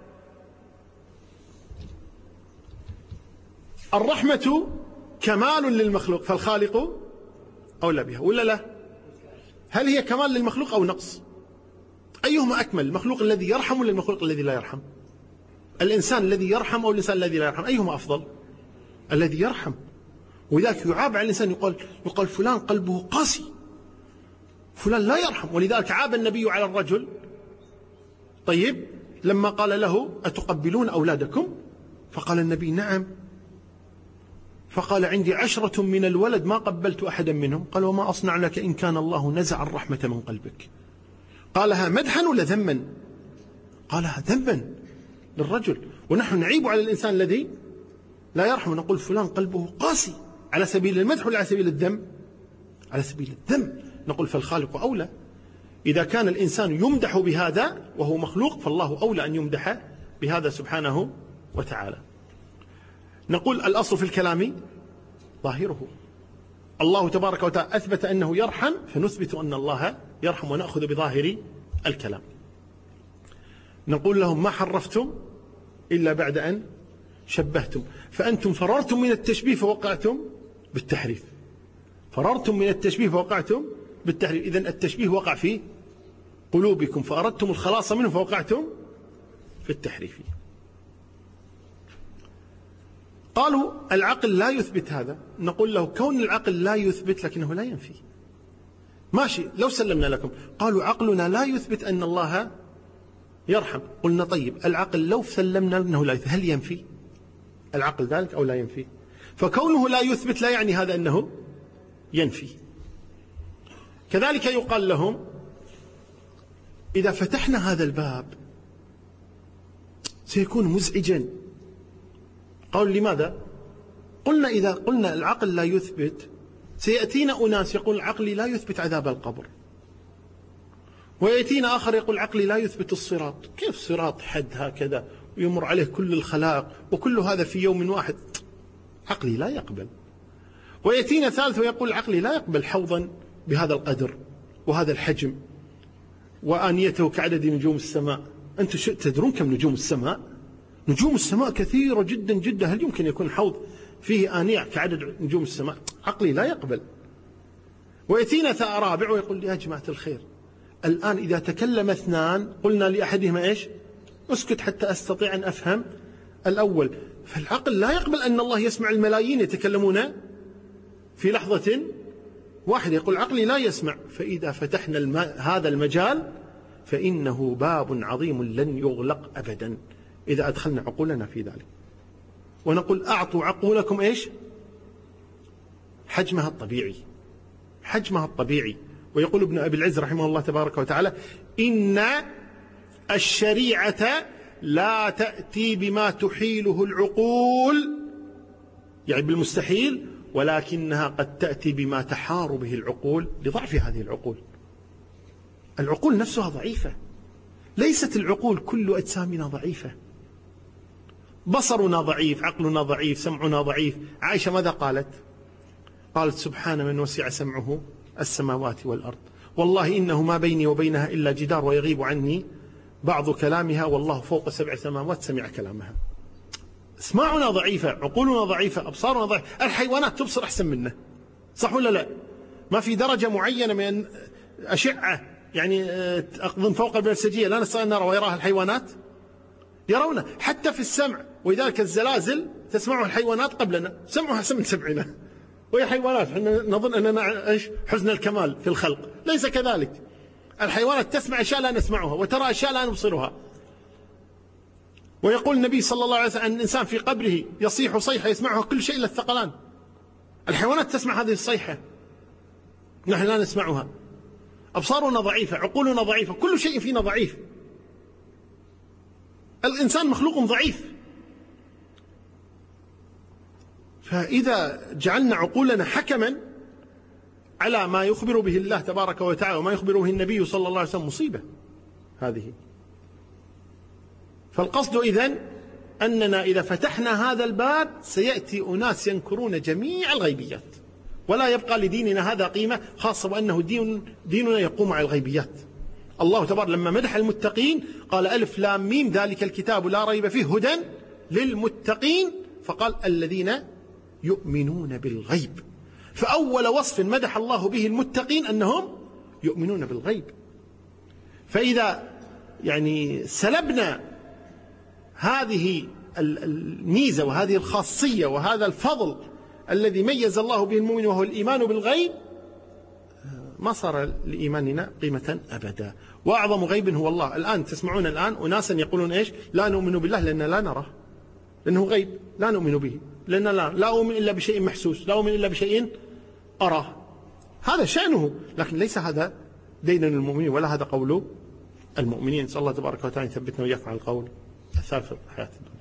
الرحمة كمال للمخلوق فالخالق أولى بها، ولا لا؟ هل هي كمال للمخلوق أو نقص؟ أيهما أكمل، المخلوق الذي يرحم ولا المخلوق الذي لا يرحم؟ الإنسان الذي يرحم أو الإنسان الذي لا يرحم؟ أيهما أفضل؟ الذي يرحم. ولذلك يعاب على الإنسان، يقال فلان قلبه قاسي، فلان لا يرحم. ولذلك عاب النبي على الرجل طيب لما قال له أتقبلون أولادكم؟ فقال النبي نعم. فقال عندي 10 من الولد ما قبلت أحدا منهم. قال وما أصنع لك إن كان الله نزع الرحمة من قلبك؟ قالها مدحا ولا ذما؟ قالها ذما للرجل. ونحن نعيب على الإنسان الذي لا يرحم، نقول فلان قلبه قاسي، على سبيل المدح ولا على سبيل الذم؟ على سبيل الذم. نقول فالخالق أولى. إذا كان الإنسان يمدح بهذا وهو مخلوق فالله أولى أن يمدح بهذا سبحانه وتعالى. نقول الأصل في الكلام ظاهره، الله تبارك وتعالى أثبت أنه يرحم فنثبت أن الله يرحم ونأخذ بظاهر الكلام. نقول لهم ما حرفتم إلا بعد أن شبهتم، فأنتم فررتم من التشبيه فوقعتم بالتحريف، فررتم من التشبيه فوقعتم بالتحريف. إذن التشبيه وقع في قلوبكم فأردتم الخلاص منه فوقعتم في التحريف. قالوا العقل لا يثبت هذا. نقول له كون العقل لا يثبت لكنه لا ينفي، ماشي لو سلمنا لكم. قالوا عقلنا لا يثبت أن الله يرحم. قلنا طيب العقل لو سلمنا أنه لا يثبت هل ينفي العقل ذلك أو لا ينفي؟ فكونه لا يثبت لا يعني هذا أنه ينفي. كذلك يقال لهم إذا فتحنا هذا الباب سيكون مزعجا. قالوا لماذا؟ قلنا إذا قلنا العقل لا يثبت سيأتينا أناس يقول العقل لا يثبت عذاب القبر، ويأتينا آخر يقول العقل لا يثبت الصراط. كيف صراط حد هكذا ويمر عليه كل الخلائق وكل هذا في يوم واحد؟ عقلي لا يقبل. ويأتينا ثالث ويقول العقل لا يقبل حوضا بهذا القدر وهذا الحجم وآنيته كعدد نجوم السماء. أنتم تدرون كم نجوم السماء؟ نجوم السماء كثيرة جدا جدا، هل يمكن يكون حوض فيه آنية كعدد نجوم السماء؟ عقلي لا يقبل. ويأتينا رابع ويقول يا جماعة الخير، الآن إذا تكلم اثنان قلنا لأحدهما إيش؟ اسكت حتى أستطيع أن أفهم الأول. فالعقل لا يقبل أن الله يسمع الملايين يتكلمون في لحظة واحدة. يقول عقلي لا يسمع. فإذا فتحنا هذا المجال فإنه باب عظيم لن يغلق أبدا إذا أدخلنا عقولنا في ذلك. ونقول أعطوا عقولكم إيش؟ حجمها الطبيعي، حجمها الطبيعي. ويقول ابن أبي العز رحمه الله تبارك وتعالى إن الشريعة لا تأتي بما تحيله العقول، يعني بالمستحيل، ولكنها قد تأتي بما تحار به العقول لضعف هذه العقول. العقول نفسها ضعيفة، ليست العقول كل أجسامنا ضعيفة. بصرنا ضعيف، عقلنا ضعيف، سمعنا ضعيف. عائشة ماذا قالت؟ قالت سبحان من وسع سمعه السماوات والأرض، والله إنه ما بيني وبينها إلا جدار ويغيب عني بعض كلامها والله فوق 7 سماوات سمع كلامها. اسماعنا ضعيفة، عقولنا ضعيفة، أبصارنا ضعيفة. الحيوانات تبصر أحسن منا، صح ولا لا؟ ما في درجة معينة من أشعة يعني أقضن فوق البنفسجية لا نستطيع أن نرى ويراها الحيوانات؟ يرون. حتى في السمع، ولذلك الزلازل تسمعها الحيوانات قبلنا، سمعها أحسن من سمعنا، وهي حيوانات احنا نظن أننا إيش حسن الكمال في الخلق. ليس كذلك. الحيوانات تسمع أشياء لا نسمعها وترى أشياء لا نبصرها. ويقول النبي صلى الله عليه وسلم أن الإنسان في قبره يصيح صيحة يسمعها كل شيء إلا الثقلان. الحيوانات تسمع هذه الصيحة، نحن لا نسمعها. أبصارنا ضعيفة، عقولنا ضعيفة، كل شيء فينا ضعيف. الإنسان مخلوق ضعيف. فإذا جعلنا عقولنا حكما على ما يخبر به الله تبارك وتعالى وما يخبر به النبي صلى الله عليه وسلم مصيبة هذه. فالقصد إذن أننا إذا فتحنا هذا الباب سيأتي أناس ينكرون جميع الغيبيات، ولا يبقى لديننا هذا قيمة، خاصة وأنه ديننا يقوم على الغيبيات. الله تبارك لما مدح المتقين قال ألف لام ميم ذلك الكتاب لا ريب فيه هدى للمتقين، فقال الذين يؤمنون بالغيب. فأول وصف مدح الله به المتقين أنهم يؤمنون بالغيب. فإذا يعني سلبنا هذه الميزة وهذه الخاصية وهذا الفضل الذي ميز الله به المؤمن وهو الإيمان بالغيب، ما صار لإيماننا قيمة أبدا. وأعظم غيب هو الله. الآن تسمعون الآن أناسا يقولون إيش؟ لا نؤمن بالله لأننا لا نراه، لأنه غيب، لا نؤمن به لأننا لا أؤمن إلا بشيء محسوس، لا أؤمن إلا بشيء أراه. هذا شأنه، لكن ليس هذا دين المؤمنين ولا هذا قول المؤمنين. نسأل الله تبارك وتعالى يثبتنا وإياكم على القول الثابت في الحياة الدنيا.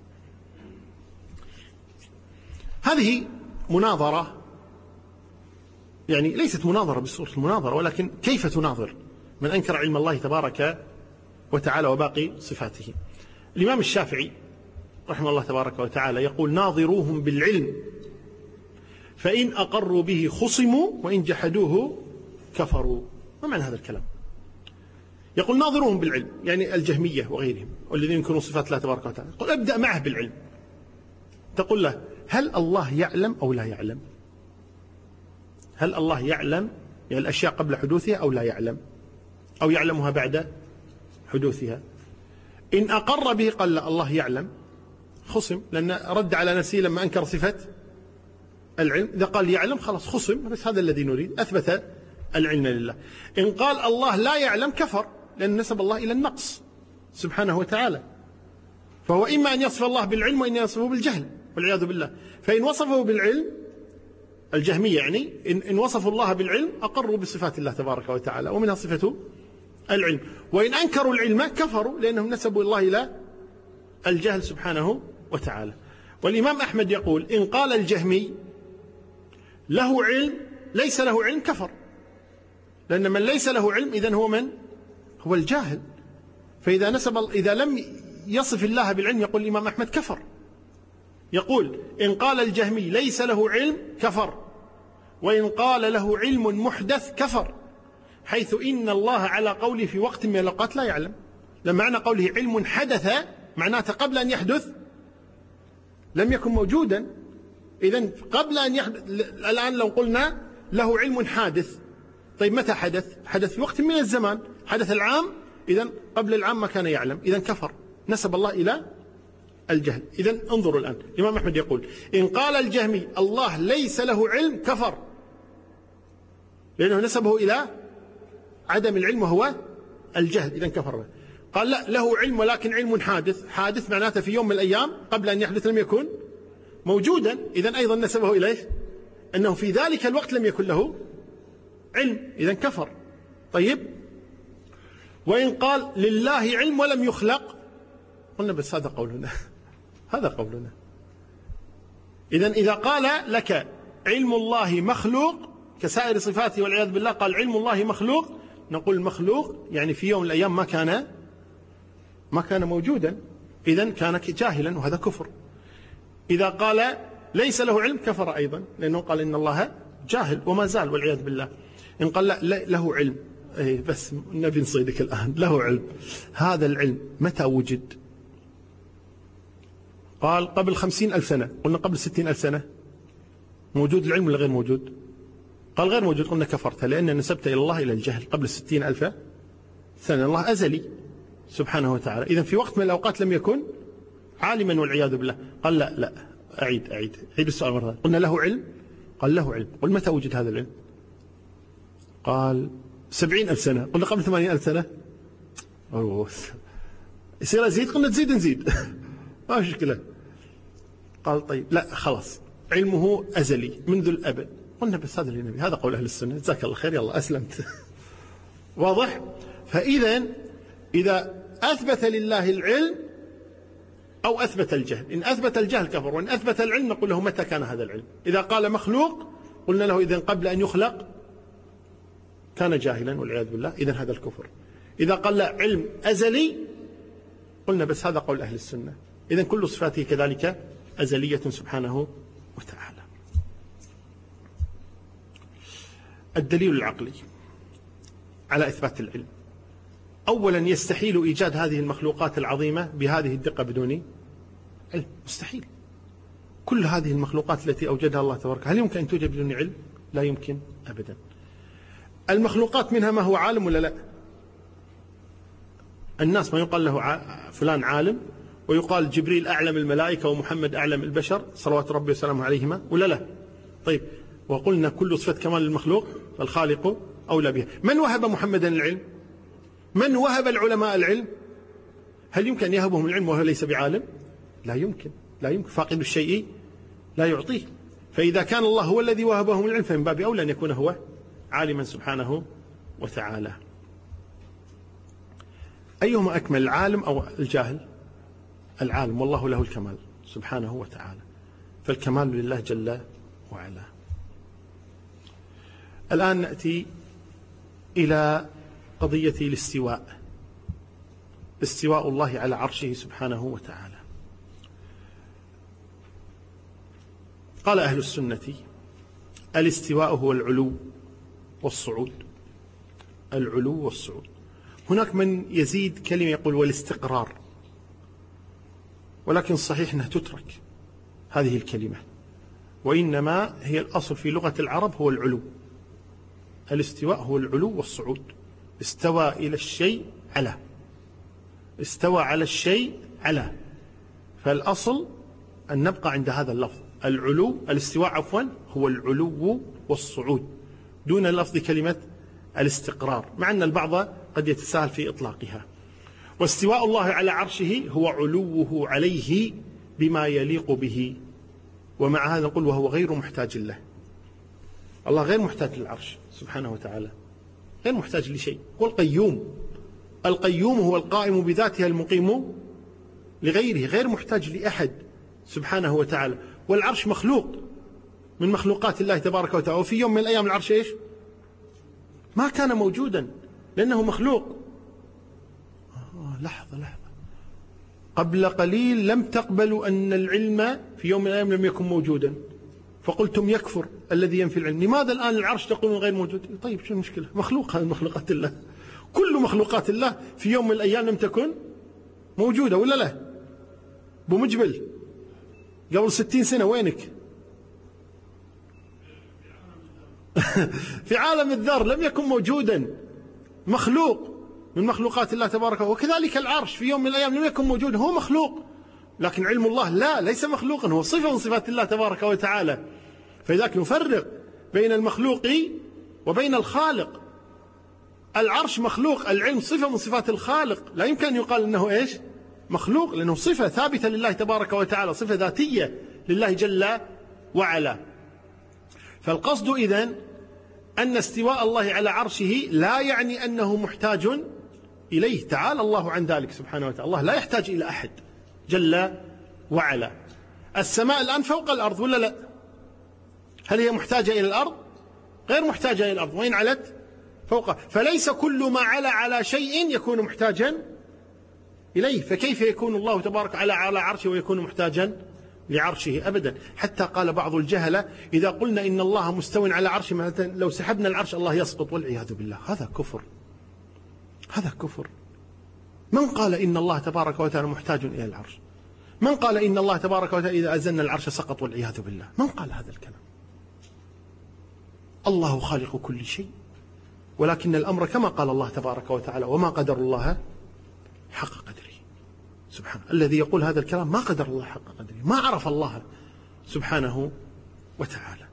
هذه مناظرة، يعني ليست مناظرة بصورة المناظرة، ولكن كيف تناظر من أنكر علم الله تبارك وتعالى وباقي صفاته. الإمام الشافعي رحمه الله تبارك وتعالى يقول ناظروهم بالعلم فإن أقروا به خصموا وإن جحدوه كفروا. ما معنى هذا الكلام؟ يقول ناظروهم بالعلم، يعني الجهمية وغيرهم والذين ينكرون صفات الله تبارك وتعالى. يقول أبدأ معه بالعلم، تقول له هل الله يعلم أو لا يعلم؟ هل الله يعلم يعني الأشياء قبل حدوثها أو لا يعلم، أو يعلمها بعد حدوثها؟ إن أقر به قال لا الله يعلم خصم، لأن رد على نفسه لما أنكر صفة العلم. إذا قال يعلم خلاص خصم، بس هذا الذي نريد، أثبت العلم لله. إن قال الله لا يعلم كفر، لأن نسب الله إلى النقص سبحانه وتعالى. فهو إما أن يصف الله بالعلم وإن يصفه بالجهل والعياذ بالله. فإن وصفه بالعلم الجهمية يعني إن وصفوا الله بالعلم أقروا بصفات الله تبارك وتعالى، ومنها صفة العلم، وإن أنكروا العلم كفروا لأنهم نسبوا الله إلى الجهل سبحانه وتعالى. والإمام أحمد يقول إن قال الجهمي له علم ليس له علم كفر، لأن من ليس له علم إذن هو من؟ هو الجاهل. إذا لم يصف الله بالعلم يقول الإمام أحمد كفر. يقول إن قال الجهمي ليس له علم كفر، وإن قال له علم محدث كفر، حيث إن الله على قوله في وقت من الأوقات لا يعلم. لما معنى قوله علم حدث معناته قبل أن يحدث لم يكن موجودا. إذن قبل أن يحدث. الآن لو قلنا له علم حادث، طيب متى حدث؟ حدث في وقت من الزمان، حدث العام، إذن قبل العام ما كان يعلم، إذن كفر، نسب الله إلى الجهل. إذن انظروا الآن الإمام أحمد يقول إن قال الجهمي الله ليس له علم كفر، لأنه نسبه إلى عدم العلم وهو الجهل، إذن كفر. قال لا، له علم ولكن علم حادث، حادث معناته في يوم من الأيام قبل أن يحدث لم يكن موجودا، إذن أيضا نسبه إليه أنه في ذلك الوقت لم يكن له علم، إذن كفر. طيب وإن قال لله علم ولم يخلق، قلنا بس هذا قولنا هذا قولنا. إذن إذا قال لك علم الله مخلوق كسائر صفاته والعياذ بالله، قال علم الله مخلوق، نقول مخلوق يعني في يوم من الأيام ما كان موجودا، إذن كان جاهلا، وهذا كفر. إذا قال ليس له علم كفر أيضا، لأنه قال إن الله جاهل وما زال والعياذ بالله. إن قال لا له علم، بس نبي نصيدك الآن، له علم، هذا العلم متى وجد؟ قال قبل 50,000 سنة، قلنا قبل 60,000 سنة. موجود العلم ولا غير موجود؟ قال غير موجود، قلنا كفرت، لأن نسبت إلى الله إلى الجهل قبل 60,000 سنة. الله أزلي سبحانه وتعالى، إذن في وقت من الأوقات لم يكن عالما والعياذ بالله. قال لا أعيد السؤال مرة. قلنا له علم، قال له علم، قل متى وجد هذا العلم؟ قال 70,000 سنة، قلنا قبل 80,000 سنة. يصير أزيد، قلنا نزيد ما في مشكلة. قال طيب لا خلاص، علمه أزلي منذ الأبد، قلنا بس هذا اللي نبي، هذا قول أهل السنة، جزاك الله خير، يلا أسلمت واضح؟ إذا أثبت لله العلم أو أثبت الجهل، إن أثبت الجهل كفر، وإن أثبت العلم نقول له متى كان هذا العلم. إذا قال مخلوق قلنا له إذن قبل أن يخلق كان جاهلا والعياذ بالله، إذن هذا الكفر. إذا قال لا علم أزلي قلنا بس هذا قول أهل السنة، إذن كل صفاته كذلك أزلية سبحانه وتعالى. الدليل العقلي على إثبات العلم: أولا يستحيل إيجاد هذه المخلوقات العظيمة بهذه الدقة بدون علم، مستحيل. كل هذه المخلوقات التي أوجدها الله تبارك، هل يمكن أن توجد بدون علم؟ لا يمكن أبدا. المخلوقات منها ما هو عالم ولا لا؟ الناس ما يقال له فلان عالم، ويقال جبريل أعلم الملائكة ومحمد أعلم البشر صلوات ربي وسلامه عليهما، ولا لا؟ طيب، وقلنا كل صفة كمال المخلوق فالخالق أولى بها. من وهب محمدا العلم؟ من وهب العلماء العلم؟ هل يمكن أن يهبهم العلم وهو ليس بعالم؟ لا يمكن، لا يمكن، فاقد الشيء لا يعطيه. فإذا كان الله هو الذي وهبهم العلم فمن باب أولى أن يكون هو عالما سبحانه وتعالى. أيهما أكمل، العالم أو الجاهل؟ العالم، والله له الكمال سبحانه وتعالى، فالكمال لله جل وعلا. الآن نأتي إلى قضية الاستواء، استواء الله على عرشه سبحانه وتعالى. قال أهل السنة: الاستواء هو العلو والصعود. العلو والصعود. هناك من يزيد كلمة يقول والاستقرار، ولكن صحيح أنها تترك هذه الكلمة، وإنما هي الأصل في لغة العرب هو العلو. الاستواء هو العلو والصعود. استوى إلى الشيء على، استوى على الشيء على، فالأصل أن نبقى عند هذا اللفظ العلو. الاستواء عفوا هو العلو والصعود، دون لفظ كلمة الاستقرار، مع أن البعض قد يتساهل في إطلاقها. واستواء الله على عرشه هو علوه عليه بما يليق به، ومع هذا نقول وهو غير محتاج له. الله غير محتاج للعرش سبحانه وتعالى، غير محتاج لشيء. هو القيوم، القيوم هو القائم بذاته المقيم لغيره، غير محتاج لأحد سبحانه وتعالى. والعرش مخلوق من مخلوقات الله تبارك وتعالى، وفي يوم من الأيام العرش إيش؟ ما كان موجودا لأنه مخلوق. لحظة، قبل قليل لم تقبلوا أن العلم في يوم من الأيام لم يكن موجودا، فقلتم يكفر الذي ينفي العلم. لماذا الآن العرش تقولون غير موجود؟ طيب شو المشكلة؟ مخلوق، هذه مخلوقات الله، كل مخلوقات الله في يوم من الأيام لم تكن موجودة، ولا لا؟ بمجبل قبل 60 سنة وينك؟ في عالم الذر لم يكن موجودا، مخلوق من مخلوقات الله تبارك. وكذلك العرش في يوم من الأيام لم يكن موجودا، هو مخلوق، لكن علم الله لا، ليس مخلوقا، هو صفة من صفات الله تبارك وتعالى. فلذلك نفرق بين المخلوق وبين الخالق. العرش مخلوق، العلم صفة من صفات الخالق، لا يمكن أن يقال أنه إيش؟ مخلوق، لأنه صفة ثابتة لله تبارك وتعالى، صفة ذاتية لله جل وعلا. فالقصد إذن أن استواء الله على عرشه لا يعني أنه محتاج إليه، تعالى الله عن ذلك سبحانه وتعالى. الله لا يحتاج إلى أحد جل وعلا. السماء الآن فوق الأرض ولا لا؟ هل هي محتاجة إلى الأرض؟ غير محتاجة إلى الأرض، وإن علت فوقها. فليس كل ما على شيء يكون محتاجا إليه، فكيف يكون الله تبارك على عرشه ويكون محتاجا لعرشه؟ أبدا. حتى قال بعض الجهلة إذا قلنا إن الله مستو على عرشه، مثلا لو سحبنا العرش الله يسقط، والعياذ بالله، هذا كفر، هذا كفر. من قال إن الله تبارك وتعالى محتاج إلى العرش؟ من قال إن الله تبارك وتعالى إذا أزلنا العرش سقط، والعياذ بالله؟ من قال هذا الكلام؟ الله خالق كل شيء، ولكن الأمر كما قال الله تبارك وتعالى: وما قدر الله حق قدره. سبحانه، الذي يقول هذا الكلام ما قدر الله حق قدره، ما عرف الله سبحانه وتعالى.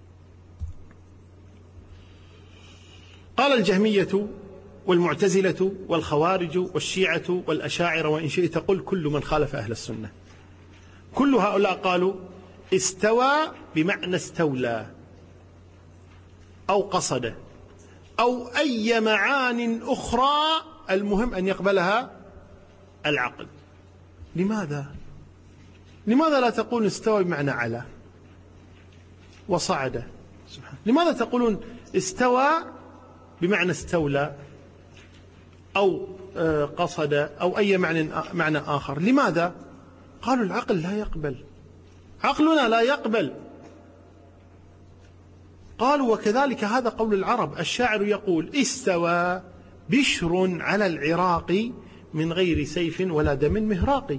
قال الجهمية والمعتزلة والخوارج والشيعة والأشاعرة، وإن شئت قل كل من خالف أهل السنة، كل هؤلاء قالوا استوى بمعنى استولى أو قصد أو أي معان أخرى، المهم أن يقبلها العقل. لماذا لا تقول استوى بمعنى على وصعد؟ سبحانه. لماذا تقولون استوى بمعنى استولى أو قصد أو أي معنى آخر؟ لماذا؟ قالوا العقل لا يقبل، عقلنا لا يقبل. قالوا وكذلك هذا قول العرب، الشاعر يقول: استوى بشر على العراق من غير سيف ولا دم مهراق.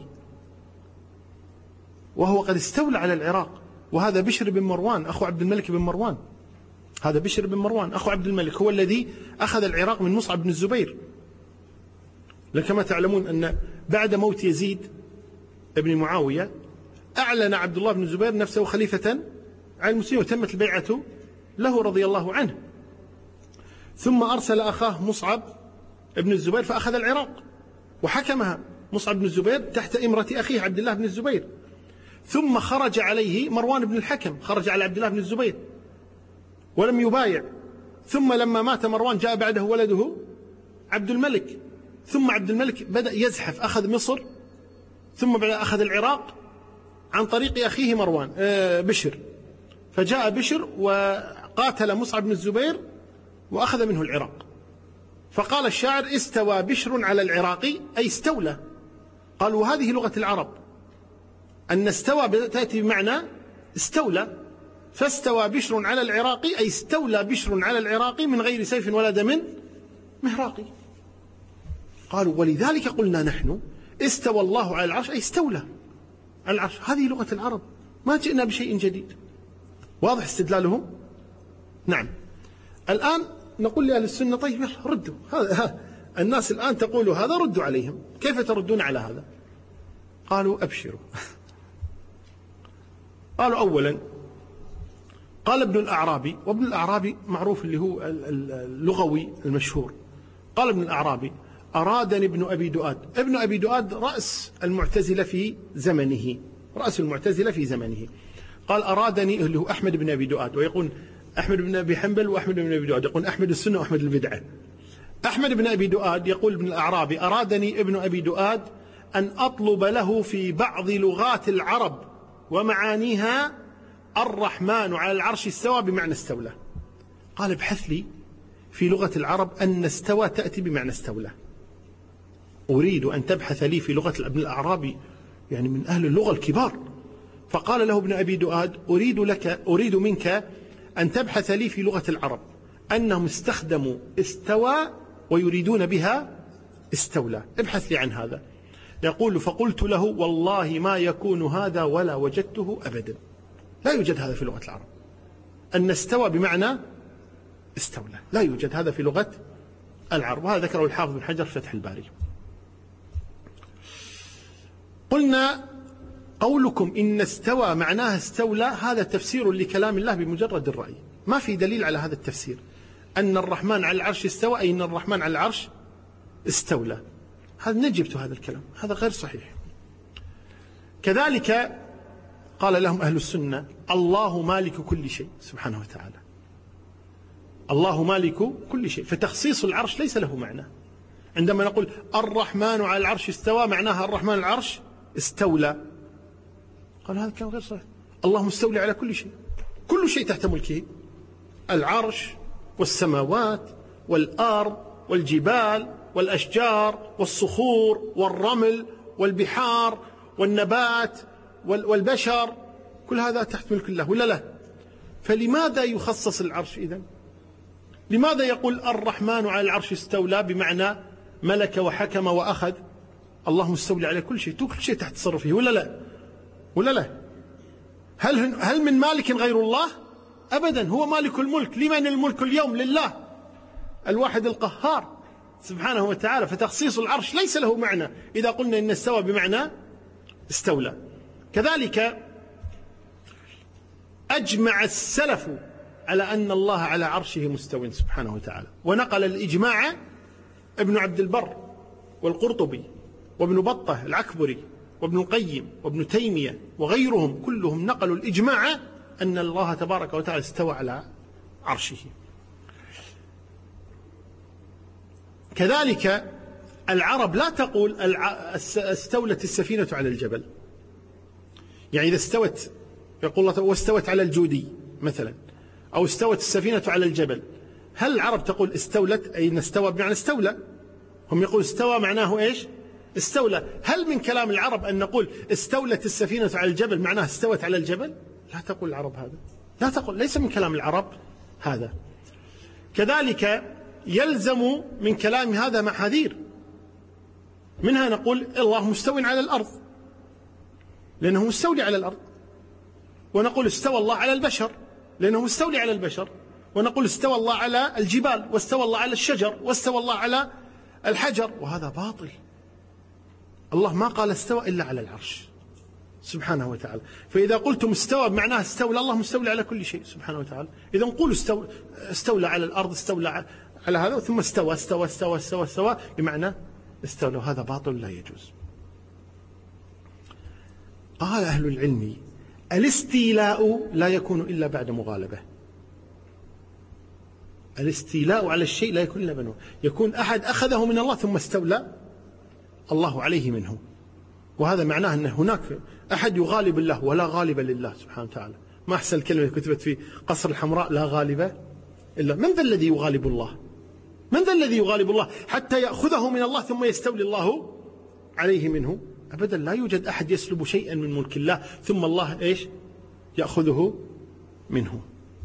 وهو قد استولى على العراق، وهذا بشر بن مروان أخو عبد الملك بن مروان، هذا بشر بن مروان أخو عبد الملك هو الذي أخذ العراق من مصعب بن الزبير. لكما تعلمون أن بعد موت يزيد ابن معاوية أعلن عبد الله بن الزبير نفسه خليفة على المسلمين، وتمت البيعة له رضي الله عنه. ثم أرسل أخاه مصعب بن الزبير فأخذ العراق وحكمها مصعب بن الزبير تحت إمرة أخيه عبد الله بن الزبير. ثم خرج عليه مروان بن الحكم، خرج على عبد الله بن الزبير ولم يبايع. ثم لما مات مروان جاء بعده ولده عبد الملك، ثم عبد الملك بدأ يزحف، أخذ مصر ثم أخذ العراق عن طريق أخيه مروان بشر. فجاء بشر وقاتل مصعب بن الزبير وأخذ منه العراق. فقال الشاعر: استوى بشر على العراق، أي استولى. قالوا وهذه لغة العرب، أن استوى تأتي بمعنى استولى، فاستوى بشر على العراق أي استولى بشر على العراق من غير سيف ولا دم مهراق. قالوا ولذلك قلنا نحن استوى الله على العرش أي استولى على العرش، هذه لغة العرب، ما جئنا بشيء جديد. واضح استدلالهم؟ نعم. الآن نقول لأهل السنة: طيب ردوا، هذا الناس الآن تقول هذا، ردوا عليهم، كيف تردون على هذا؟ قالوا أبشروا. قالوا أولا قال ابن الأعرابي، وابن الأعرابي معروف اللي هو اللغوي المشهور، قال ابن الأعرابي: أرادني ابن أبي دؤاد. ابن أبي دؤاد رأس المعتزلة في زمنه، رأس المعتزلة في زمنه. قال أرادني، اللي هو أحمد بن أبي دؤاد، ويقول أحمد بن أبي حنبل وأحمد بن أبي دؤاد، يقول أحمد السنة وأحمد البدعة. أحمد بن أبي دؤاد يقول ابن الأعرابي: أرادني ابن أبي دؤاد أن أطلب له في بعض لغات العرب ومعانيها الرحمن على العرش استوى بمعنى استولى. قال: ابحث لي في لغة العرب أن استوى تأتي بمعنى استولى. أريد أن تبحث لي في لغة ابن الأعرابي، يعني من أهل اللغة الكبار. فقال له ابن أبي دؤاد: أريد منك أن تبحث لي في لغة العرب أنهم استخدموا استوى ويريدون بها استولى، ابحث لي عن هذا. يقول: فقلت له: والله ما يكون هذا ولا وجدته أبدا، لا يوجد هذا في لغة العرب، أن استوى بمعنى استولى، لا يوجد هذا في لغة العرب. وهذا ذكره الحافظ بن حجر في فتح الباري. قلنا: قولكم إن استوى معناها استولى هذا تفسير لكلام الله بمجرد الرأي، ما في دليل على هذا التفسير، أن الرحمن على العرش استوى أي أن الرحمن على العرش استولى. هذا نجبت هذا الكلام، هذا غير صحيح. كذلك قال لهم أهل السنة: الله مالك كل شيء سبحانه وتعالى، الله مالك كل شيء، فتخصيص العرش ليس له معنى. عندما نقول الرحمن على العرش استوى معناها الرحمن على العرش استولى، قال هذا كلام غير صحيح. الله مستولي على كل شيء، كل شيء تحت ملكه، العرش والسماوات والأرض والجبال والأشجار والصخور والرمل والبحار والنبات والبشر، كل هذا تحت ملك الله ولا لا؟ فلماذا يخصص العرش إذن؟ لماذا يقول الرحمن على العرش استولى بمعنى ملك وحكم وأخذ؟ الله مستولي على كل شيء، كل شيء تحت تصرفه ولا لا؟ ولا لا؟ هل من مالك غير الله؟ أبدا، هو مالك الملك. لمن الملك اليوم؟ لله الواحد القهار سبحانه وتعالى. فتخصيص العرش ليس له معنى إذا قلنا إن استوى بمعنى استولى. كذلك أجمع السلف على أن الله على عرشه مستو سبحانه وتعالى، ونقل الإجماع ابن عبد البر والقرطبي وابن بطة العكبري وابن القيم وابن تيمية وغيرهم، كلهم نقلوا الإجماع أن الله تبارك وتعالى استوى على عرشه. كذلك العرب لا تقول استولت السفينة على الجبل، يعني إذا استوت يقول الله واستوت على الجودي مثلا، أو استوت السفينة على الجبل، هل العرب تقول استولت أي استوى بمعنى استولى؟ هم يقول استوى معناه إيش؟ استولى. هل من كلام العرب أن نقول استولت السفينة على الجبل معناه استوت على الجبل؟ لا تقول العرب هذا، لا تقول، ليس من كلام العرب هذا. كذلك يلزم من كلام هذا محاذير، منها نقول الله مستو على الأرض لأنه مستولي على الأرض، ونقول استوى الله على البشر لأنه مستولي على البشر، ونقول استوى الله على الجبال، واستوى الله على الشجر، واستوى الله على الحجر، وهذا باطل. الله ما قال استوى إلا على العرش سبحانه وتعالى. فإذا قلتم استوى بمعناه استولى، الله مستولى على كل شيء سبحانه وتعالى. إذا نقول استولى على الأرض، استولى على هذا، ثم استوى استوى استوى استوى استوى بمعنى استولى، وهذا باطل لا يجوز. قال أهل العلم: الاستيلاء لا يكون إلا بعد مغالبة. الاستيلاء على الشيء لا يكون إلا بعد مغالبة، يكون أحد أخذه من الله ثم استولى الله عليه منه، وهذا معناه أن هناك أحد يغالب الله ولا غالب لله سبحانه وتعالى. ما أحسن الكلمة كتبت في قصر الحمراء: لا غالب إلا. من ذا الذي يغالب الله؟ من ذا الذي يغالب الله حتى يأخذه من الله ثم يستولي الله عليه منه؟ أبدا، لا يوجد أحد يسلب شيئا من ملك الله ثم الله إيش يأخذه منه.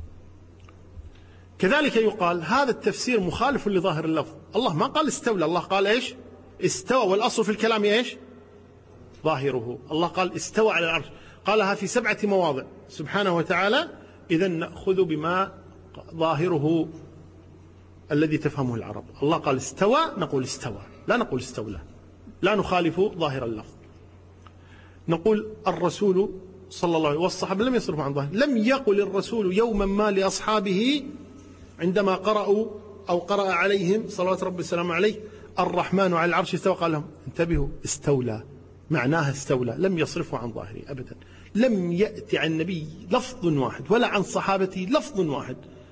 كذلك يقال هذا التفسير مخالف لظاهر اللفظ. الله ما قال استولى، الله قال إيش؟ استوى، والأصل في الكلام إيش؟ ظاهره. الله قال استوى على العرش، قالها في 7 مواضع سبحانه وتعالى. إذا نأخذ بما ظاهره الذي تفهمه العرب. الله قال استوى، نقول استوى، لا نقول استولى، لا نخالف ظاهر اللفظ. نقول الرسول صلى الله عليه وسلم والصحابة لم يصرفوا عن ظاهر. لم يقل الرسول يوما ما لأصحابه عندما قرأوا أو قرأ عليهم صلوات ربي السلام عليه الرحمن على العرش استوى، قال لهم انتبهوا استولى معناها استولى. لم يصرفوا عن ظاهره أبدا. لم يأتي عن النبي لفظ واحد ولا عن صحابته لفظ واحد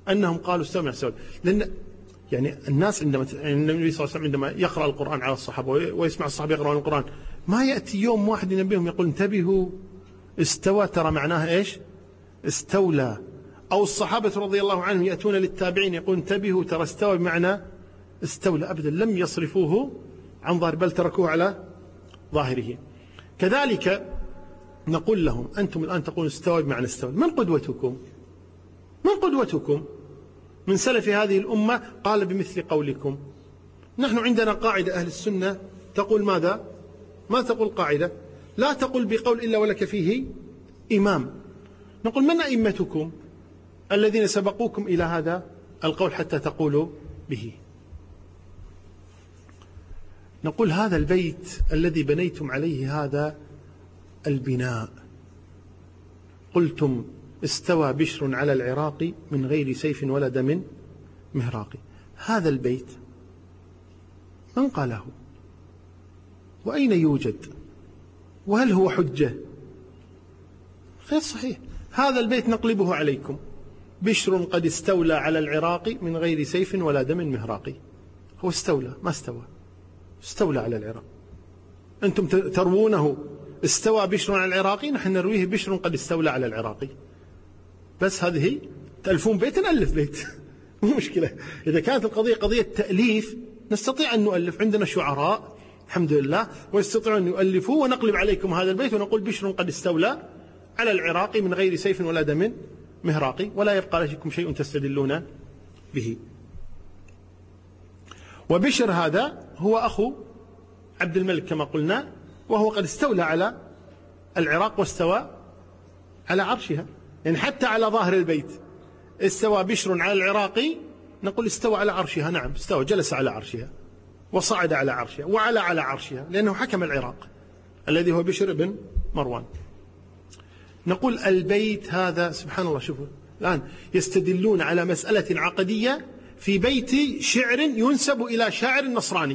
أنهم قالوا استوى من السؤال. لأن يعني الناس عندما النبي صلى الله عليه وسلم عندما يقرأ القرآن على الصحابة ويسمع الصحابة يقرأون القرآن، ما يأتي يوم واحد ينبههم يقول انتبهوا استوى، ترى معناها إيش؟ استولى. أو الصحابة رضي الله عنهم يأتون للتابعين يقول انتبهوا ترى استوى بمعنى استولى. أبدا لم يصرفوه عن ظاهر، بل تركوه على ظاهره. كذلك نقول لهم أنتم الآن تقولون استوى بمعنى استولى، من قدوتكم؟ من قدوتكم من سلف هذه الأمة قال بمثل قولكم؟ نحن عندنا قاعدة أهل السنة تقول ماذا؟ ما تقول قاعدة لا تقول بقول إلا ولك فيه إمام. نقول من أئمتكم الذين سبقوكم إلى هذا القول حتى تقولوا به؟ نقول هذا البيت الذي بنيتم عليه هذا البناء، قلتم استوى بشر على العراق من غير سيف ولا دم مهراق. هذا البيت من قاله؟ وأين يوجد؟ وهل هو حجة؟ غير صحيح. هذا البيت نقلبه عليكم: بشر قد استولى على العراق من غير سيف ولا دم مهراق. هو استولى؟ ما استوى، استولى على العراق. أنتم تروونه استوى بشر على العراق، نحن نرويه بشر قد استولى على العراق. بس هذه تألفون بيت نألف بيت مو مشكلة. إذا كانت القضية قضية تأليف نستطيع أن نؤلف، عندنا شعراء الحمد لله ويستطيعون أن يؤلفوا، ونقلب عليكم هذا البيت ونقول بشر قد استولى على العراق من غير سيف ولا دم مهراق، ولا يبقى لكم شيء تستدلون به. وبشر هذا هو أخو عبد الملك كما قلنا، وهو قد استولى على العراق واستوى على عرشها. يعني حتى على ظاهر البيت استوى بشر على العراق، نقول استوى على عرشها. نعم استوى، جلس على عرشها وصعد على عرشها وعلى على عرشها، لأنه حكم العراق الذي هو بشر بن مروان. نقول البيت هذا سبحان الله، شوفوا الآن يستدلون على مسألة عقدية في بيت شعر ينسب إلى شاعر نصراني،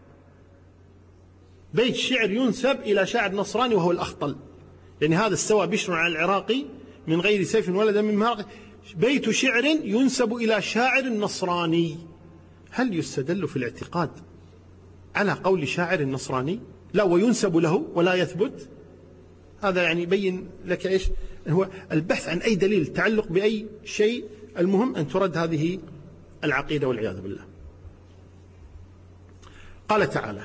بيت شعر ينسب إلى شاعر نصراني وهو الأخطل. يعني هذا استوى بشر على العراق من غير سيف ولا دم مهراق، بيت شعر ينسب إلى شاعر نصراني. هل يستدل في الاعتقاد على قول شاعر نصراني؟ لا، وينسب له ولا يثبت. هذا يعني يبين لك إيش هو البحث عن أي دليل تعلق بأي شيء، المهم أن ترد هذه العقيدة والعياذ بالله. قال تعالى: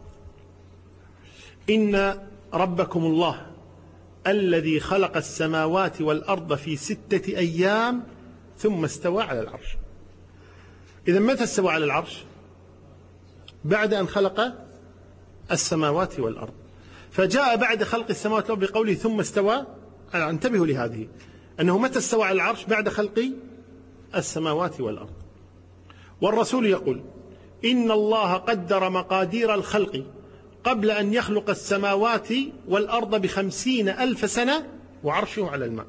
إن ربكم الله الذي خلق السماوات والأرض في 6 أيام ثم استوى على العرش. إذا متى استوى على العرش؟ بعد أن خلق السماوات والأرض. فجاء بعد خلق السماوات والأرض بقوله ثم استوى. انتبهوا لهذه، أنه متى استوى على العرش؟ بعد خلق السماوات والأرض. والرسول يقول: إن الله قدر مقادير الخلق قبل أن يخلق السماوات والأرض ب50,000 سنة وعرشه على الماء.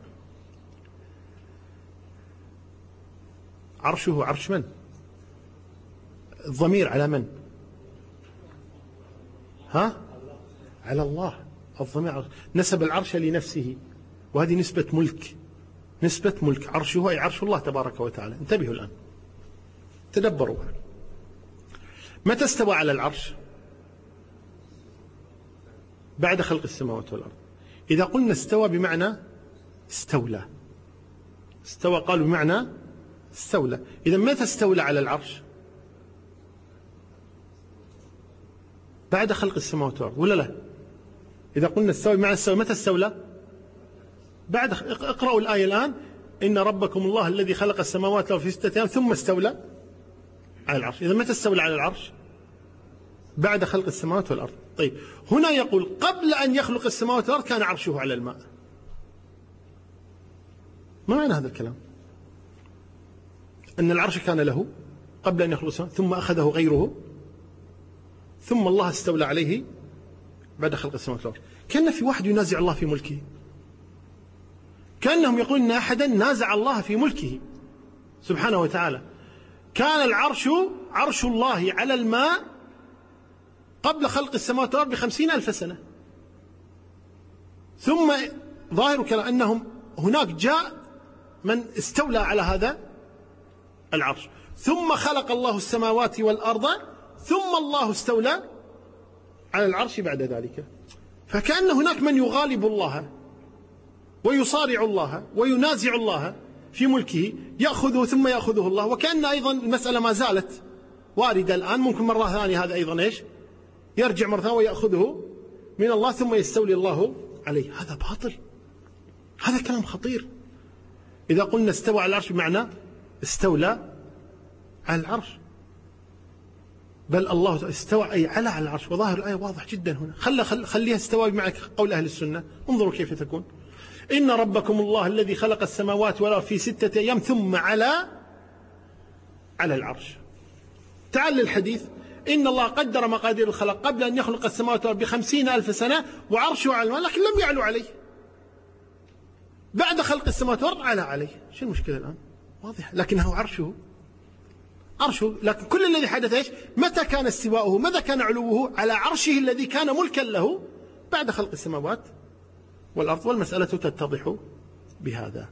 عرشه عرش من؟ الضمير على من؟ ها؟ على الله. الضمير نسب العرش لنفسه، وهذه نسبة ملك، نسبة ملك. عرشه أي عرش الله تبارك وتعالى. انتبهوا الآن، تدبروا. متى استوى على العرش؟ بعد خلق السماوات والأرض. إذا قلنا استوى بمعنى استولى، استوى قالوا بمعنى استولى. إذا متى استولى على العرش؟ بعد خلق السماوات والأرض ولا لا؟ إذا قلنا استوى بمعنى استولى، متى استولى؟ بعد. اقرأوا الآية الآن: إن ربكم الله الذي خلق السماوات والأرض في 6 أيام ثم استولى على العرش. إذا متى استولى على العرش؟ بعد خلق السماوات والأرض. طيب هنا يقول قبل أن يخلق السماوات والأرض كان عرشه على الماء. ما معنى هذا الكلام؟ أن العرش كان له قبل أن يخلق السماوات ثم أخذه غيره ثم الله استولى عليه بعد خلق السماوات والأرض. كان في واحد ينازع الله في ملكه، كأنهم يقولون أن أحدا نازع الله في ملكه سبحانه وتعالى. كان العرش عرش الله على الماء قبل خلق السماوات والأرض ب50,000 سنة. ثم ظاهر كأنهم هناك جاء من استولى على هذا العرش. ثم خلق الله السماوات والأرض ثم الله استولى على العرش بعد ذلك. فكأن هناك من يغالب الله ويصارع الله وينازع الله في ملكه، يأخذه ثم يأخذه الله، وكأن أيضا المسألة ما زالت واردة الآن، ممكن مرة ثانية هذا أيضا إيش يرجع مرة ثانية ويأخذه من الله ثم يستولي الله عليه. هذا باطل، هذا كلام خطير. إذا قلنا استوى على العرش بمعنى استولى على العرش، بل الله استوى أي على العرش، وظاهر الآية واضح جدا هنا. خليها استوى بمعنى قول أهل السنة. انظروا كيف تكون: إن ربكم الله الذي خلق السماوات والأرض في 6 أيام ثم على العرش. تعال للحديث: إن الله قدر مقادير الخلق قبل أن يخلق السماوات والأرض ب50,000 سنة وعرشه على الماء، لكن لم يعلو عليه. بعد خلق السماوات والأرض عليه. شو المشكلة الآن؟ واضح. لكنه عرشه، لكن كل الذي حدث إيش؟ متى كان استواؤه؟ ماذا كان علوه على عرشه الذي كان ملكا له بعد خلق السماوات والأرض. والمسألة تتضح بهذا.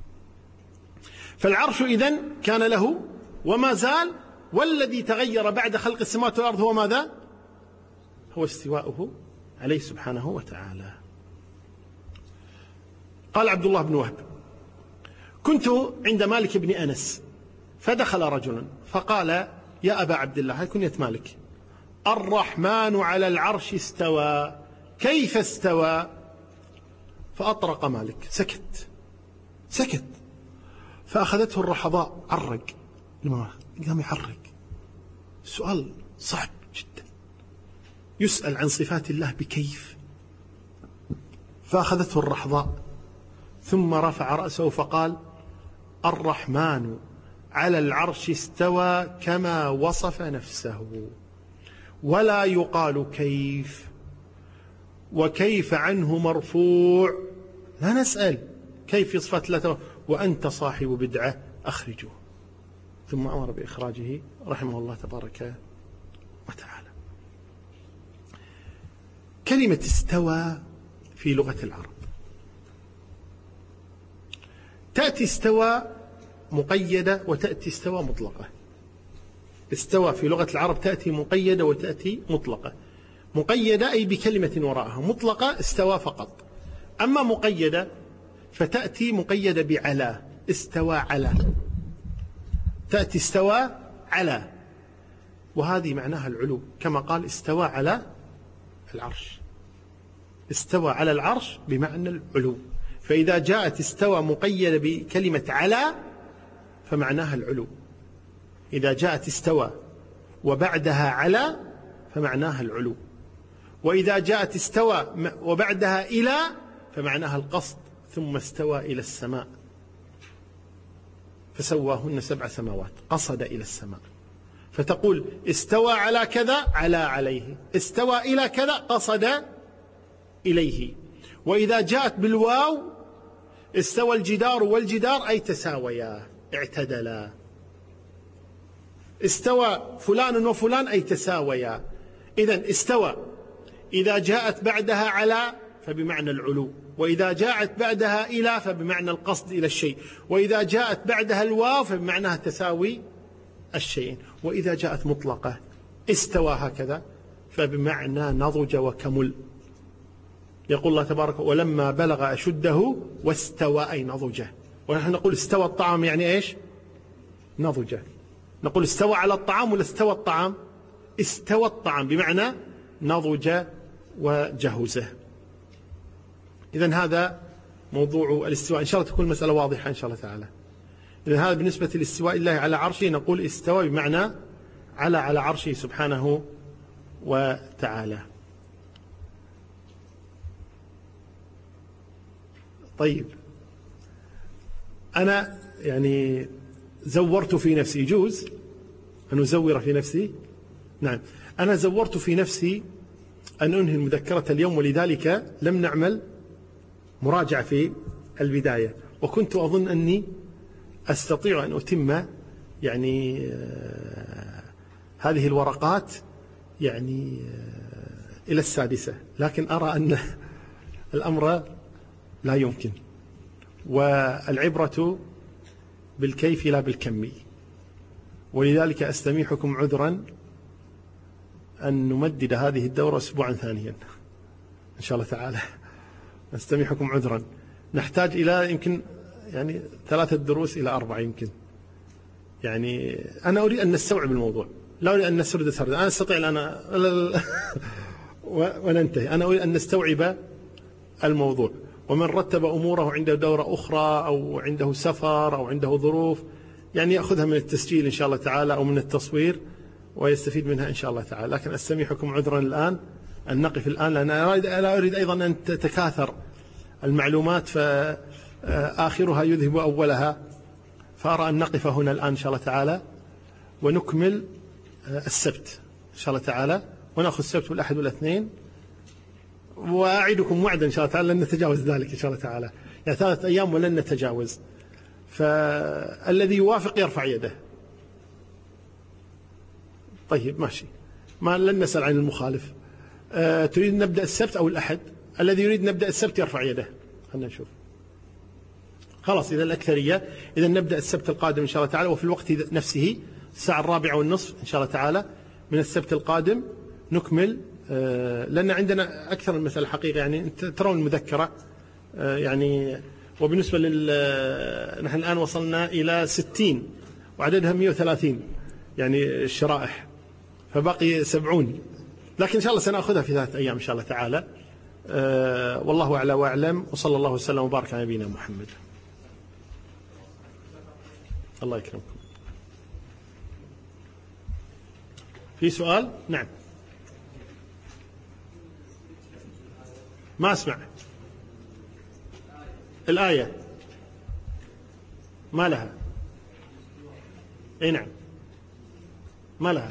فالعرش إذن كان له وما زال، والذي تغير بعد خلق السماوات والأرض هو ماذا؟ هو استواؤه عليه سبحانه وتعالى. قال عبد الله بن وهب: كنت عند مالك بن أنس فدخل رجل فقال: يا أبا عبد الله، هذه كنية مالك، الرحمن على العرش استوى، كيف استوى؟ فأطرق مالك، سكت. فأخذته الرحضاء، عرق، قام يعرق. السؤال صعب جدا، يسأل عن صفات الله بكيف. فأخذته الرحضاء ثم رفع رأسه فقال: الرحمن على العرش استوى كما وصف نفسه، ولا يقال كيف، وكيف عنه مرفوع، لا نسأل كيف في صفات الله، وأنت صاحب بدعة أخرجه. ثم أمر بإخراجه رحمه الله تبارك وتعالى. كلمة استوى في لغة العرب تأتي استوى مقيدة وتأتي استوى مطلقة. استوى في لغة العرب تأتي مقيدة وتأتي مطلقة. مقيدة أي بكلمة وراءها، مطلقة استوى فقط. أما مقيدة فتأتي مقيدة بعلى، استوى على، تأتي استوى على، وهذه معناها العلو، كما قال استوى على العرش. استوى على العرش بمعنى العلو. فإذا جاءت استوى مقيدة بكلمة على فمعناها العلو. إذا جاءت استوى وبعدها على فمعناها العلو. وإذا جاءت استوى وبعدها إلى فمعناها القصد، ثم استوى إلى السماء فسواهن 7 سماوات، قصد إلى السماء. فتقول استوى على كذا، على عليه، استوى إلى كذا، قصد إليه. وإذا جاءت بالواو استوى الجدار والجدار أي تساويا، اعتدلا. استوى فلان وفلان أي تساويا. إذن استوى إذا جاءت بعدها على فبمعنى العلو، وإذا جاءت بعدها إلى فبمعنى القصد إلى الشيء، وإذا جاءت بعدها الواو فبمعنى تساوي الشيئين. وإذا جاءت مطلقة استوى هكذا فبمعنى نضج وكمل. يقول الله تبارك: ولما بلغ أشده واستوى أي نضجه. ونحن نقول استوى الطعام يعني إيش؟ نضجه. نقول استوى على الطعام ولا استوى الطعام؟ استوى الطعام بمعنى نضج وجهزه. إذن هذا موضوع الاستواء، إن شاء الله تكون المسألة واضحة إن شاء الله تعالى. إذن هذا بالنسبة لاستواء الله على عرشه، نقول استوى بمعنى على عرشه سبحانه وتعالى. طيب، أنا يعني زورت في نفسي، يجوز أن أزور في نفسي؟ نعم، أنا زورت في نفسي أن أنهي المذكرة اليوم، ولذلك لم نعمل مراجعة في البداية، وكنت أظن أني أستطيع أن أتم يعني هذه الورقات يعني إلى 6، لكن أرى أن الأمر لا يمكن، والعبرة بالكيف لا بالكم. ولذلك أستميحكم عذرا أن نمدد هذه الدورة أسبوعا ثانيا إن شاء الله تعالى. أستميحكم عذرا، نحتاج إلى يمكن يعني 3 دروس إلى 4 يمكن. يعني أنا أريد أن نستوعب الموضوع، لا أريد أن نسرد سرد. أنا أستطيع أن وننتهي. أنا أريد أن نستوعب الموضوع. ومن رتب أموره عنده دورة أخرى أو عنده سفر أو عنده ظروف يعني يأخذها من التسجيل إن شاء الله تعالى أو من التصوير ويستفيد منها إن شاء الله تعالى. لكن أستميحكم عذرا الآن أن نقف الآن، لأن لا أريد أيضا أن تتكاثر المعلومات فآخرها يذهب أولها، فأرى أن نقف هنا الآن إن شاء الله تعالى ونكمل السبت إن شاء الله تعالى، ونأخذ السبت والأحد والاثنين. وأعدكم وعدا إن شاء الله تعالى لن نتجاوز ذلك إن شاء الله تعالى، يعني 3 أيام ولن نتجاوز. فالذي يوافق يرفع يده. طيب ماشي، ما لن نسأل عن المخالف. تريد نبدأ السبت أو الأحد؟ الذي يريد نبدأ السبت يرفع يده. خلنا نشوف. خلاص إذا الأكثرية، إذا نبدأ السبت القادم إن شاء الله تعالى، وفي الوقت نفسه الساعة 4:30 إن شاء الله تعالى من السبت القادم نكمل. لأن عندنا أكثر من مسألة حقيقة، يعني أنت ترون المذكرة يعني. وبالنسبة نحن الآن وصلنا إلى 60 وعددها 130 يعني الشرائح، فبقي 70، لكن إن شاء الله سنأخذها في 3 أيام إن شاء الله تعالى. والله أعلى وأعلم، وصلى الله وسلم وبارك على نبينا محمد. الله يكرمكم. في سؤال؟ نعم. ما أسمع. الآية ما لها؟ أي نعم، ما لها،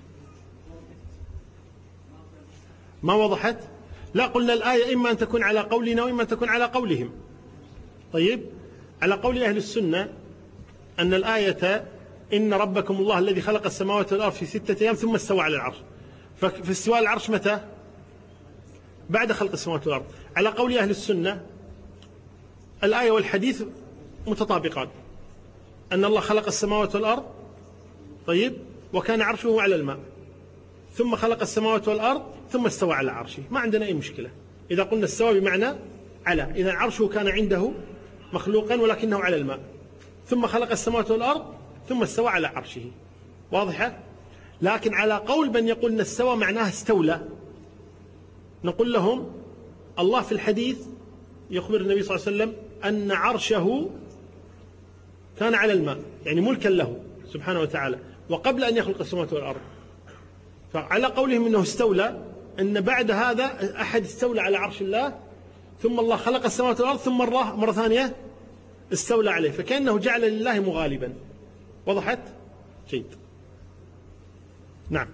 ما وضحت. لا، قلنا الآية إما أن تكون على قولنا وإما أن تكون على قولهم. طيب، على قول أهل السنة أن الآية إن ربكم الله الذي خلق السماوات والأرض في 6 أيام ثم استوى على العرش. ففي استواء العرش متى؟ بعد خلق السماوات والأرض. على قول أهل السنة الآية والحديث متطابقان، أن الله خلق السماوات والأرض طيب وكان عرشه على الماء، ثم خلق السماوات والأرض ثم استوى على عرشه. ما عندنا أي مشكلة إذا قلنا استوى بمعنى على، إذا عرشه كان عنده مخلوقا ولكنه على الماء، ثم خلق السماوات والأرض ثم استوى على عرشه. واضحة؟ لكن على قول من يقول أن استوى معناه استولى، نقول لهم الله في الحديث يخبر النبي صلى الله عليه وسلم أن عرشه كان على الماء، يعني ملكا له سبحانه وتعالى، وقبل أن يخلق السماوات والأرض. فعلى قولهم أنه استولى، أن بعد هذا أحد استولى على عرش الله، ثم الله خلق السماوات والأرض ثم مرة ثانية استولى عليه، فكأنه جعل لله مغالبا. وضحت؟ جيد. نعم.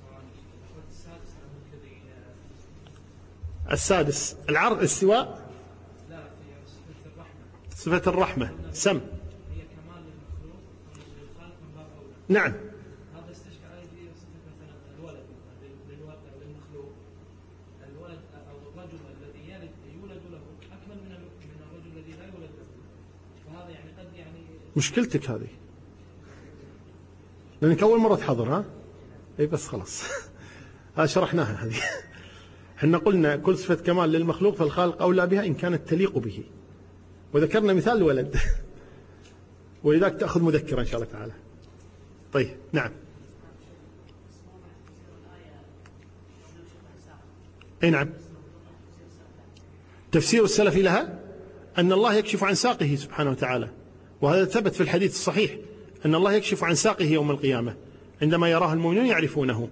السادس الاستواء، صفة الرحمة سم. نعم. هذا استشكال عليه صفة مثلا الولد للمخلوق، الولد أو الرجل الذي يولد له أكمل من الرجل الذي لا يولد له، فهذا يعني قد يعني مشكلتك هذه، لأنك أول مرة تحضر. ها؟ أي بس خلاص. هذا شرحناها هذه. احنا قلنا كل صفة كمال للمخلوق فالخالق أولى بها إن كانت تليق به، وذكرنا مثال الولد. ولذلك تأخذ مذكرة إن شاء الله تعالى. طيب نعم. أي نعم. تفسير السلف لها أن الله يكشف عن ساقه سبحانه وتعالى، وهذا ثبت في الحديث الصحيح أن الله يكشف عن ساقه يوم القيامة عندما يراه المؤمنون يعرفونه.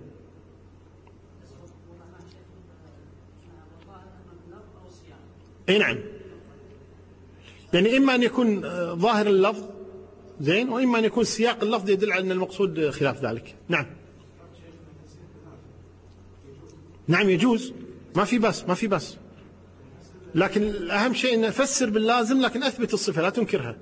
أي نعم، يعني إما أن يكون ظاهر اللفظ زين، وإما أن يكون سياق اللفظ يدل على أن المقصود خلاف ذلك. نعم نعم يجوز، ما في بس، لكن الأهم شيء أن نفسر باللازم، لكن أثبت الصفة لا تنكرها.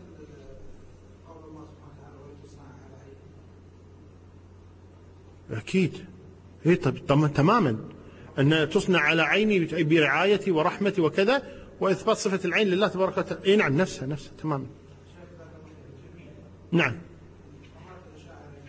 أكيد. إيه طب تماما أن تصنع على عيني برعايتي ورحمتي وكذا، وإثبات صفة العين لله تبارك وتعالى. إيه نعم، نفسها تماما. نعم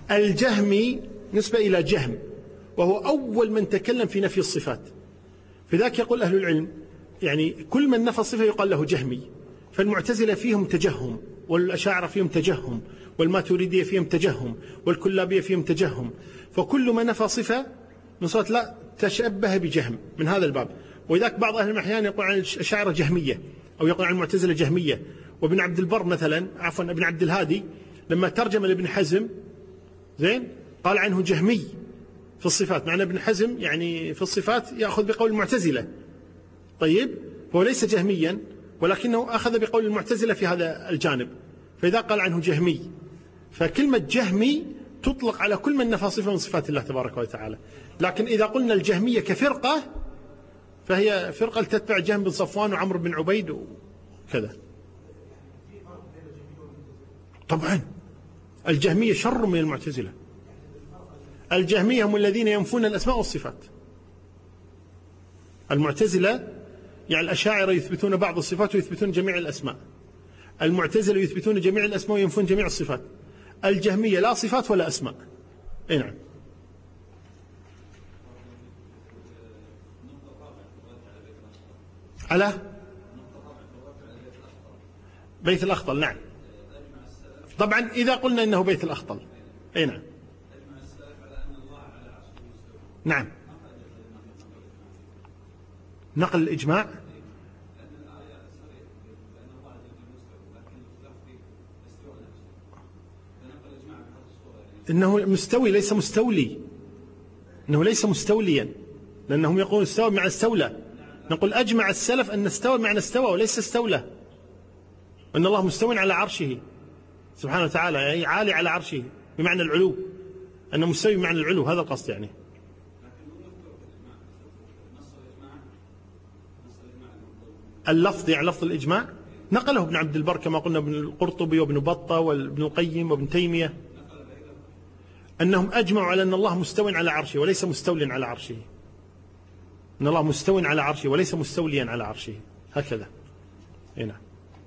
الجهمي نسبة إلى جهم، وهو أول من تكلم في نفي الصفات. فذاك يقول أهل العلم يعني كل من نفى الصفة يقال له جهمي. فالمعتزلة فيهم تجهم، والأشاعرة فيهم تجهم، والماتريدية فيهم تجهم، والكلابية فيهم تجهم. فكل من نفى صفة من صفات لا تشبه بجهم من هذا الباب. وذاك بعض أهل الأحيان يقول عن الأشاعرة جهمية، أو يقول عن المعتزلة جهمية. وابن عبد البر مثلا، عفوا ابن عبد الهادي، لما ترجم لابن حزم زين قال عنه جهمي في الصفات، مع أن ابن حزم يعني في الصفات يأخذ بقول المعتزلة. طيب، هو ليس جهميا، ولكنه أخذ بقول المعتزلة في هذا الجانب، فإذا قال عنه جهمي. فكلمة جهمي تطلق على كل من نفى صفة من صفات الله تبارك وتعالى. لكن إذا قلنا الجهمية كفرقة فهي فرقة تتبع جهم بن صفوان وعمرو بن عبيد وكذا. طبعا الجهمية شر من المعتزلة. الجهمية هم الذين ينفون الأسماء والصفات. المعتزلة يعني الأشاعرة يثبتون بعض الصفات ويثبتون جميع الأسماء. المعتزلة يثبتون جميع الأسماء وينفون جميع الصفات. الجهمية لا صفات ولا أسماء. أي نعم. على بيت الأخطل، نعم. طبعا إذا قلنا إنه بيت الأخطل، أي نعم. نعم. نقل الإجماع إنه مستوي ليس مستولي، إنه ليس مستوليا، لأنهم يقولون استوى مع استولى. نقول أجمع السلف أن استوى معنى استوى وليس استولى، وأن الله مستوى على عرشه سبحانه وتعالى، يعني عالي على عرشه بمعنى العلو، أنه مستوي بمعنى العلو، هذا القصد يعني. اللفظ يعني لفظ الإجماع نقله ابن عبد البر كما قلنا ابن القرطبي وابن بطة وابن القيم وابن تيمية، أنهم أجمعوا على أن الله مستوى على عرشه وليس مستول على عرشه، أن الله مستوى على عرشه وليس مستوليا على عرشه، هكذا. هنا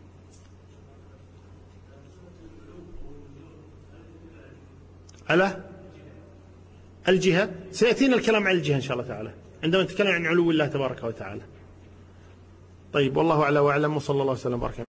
على الجهة سيأتينا الكلام عن الجهة إن شاء الله تعالى عندما نتكلم عن علو الله تبارك وتعالى. طيب، والله أعلى وأعلم، وصلى الله وسلم وبارك.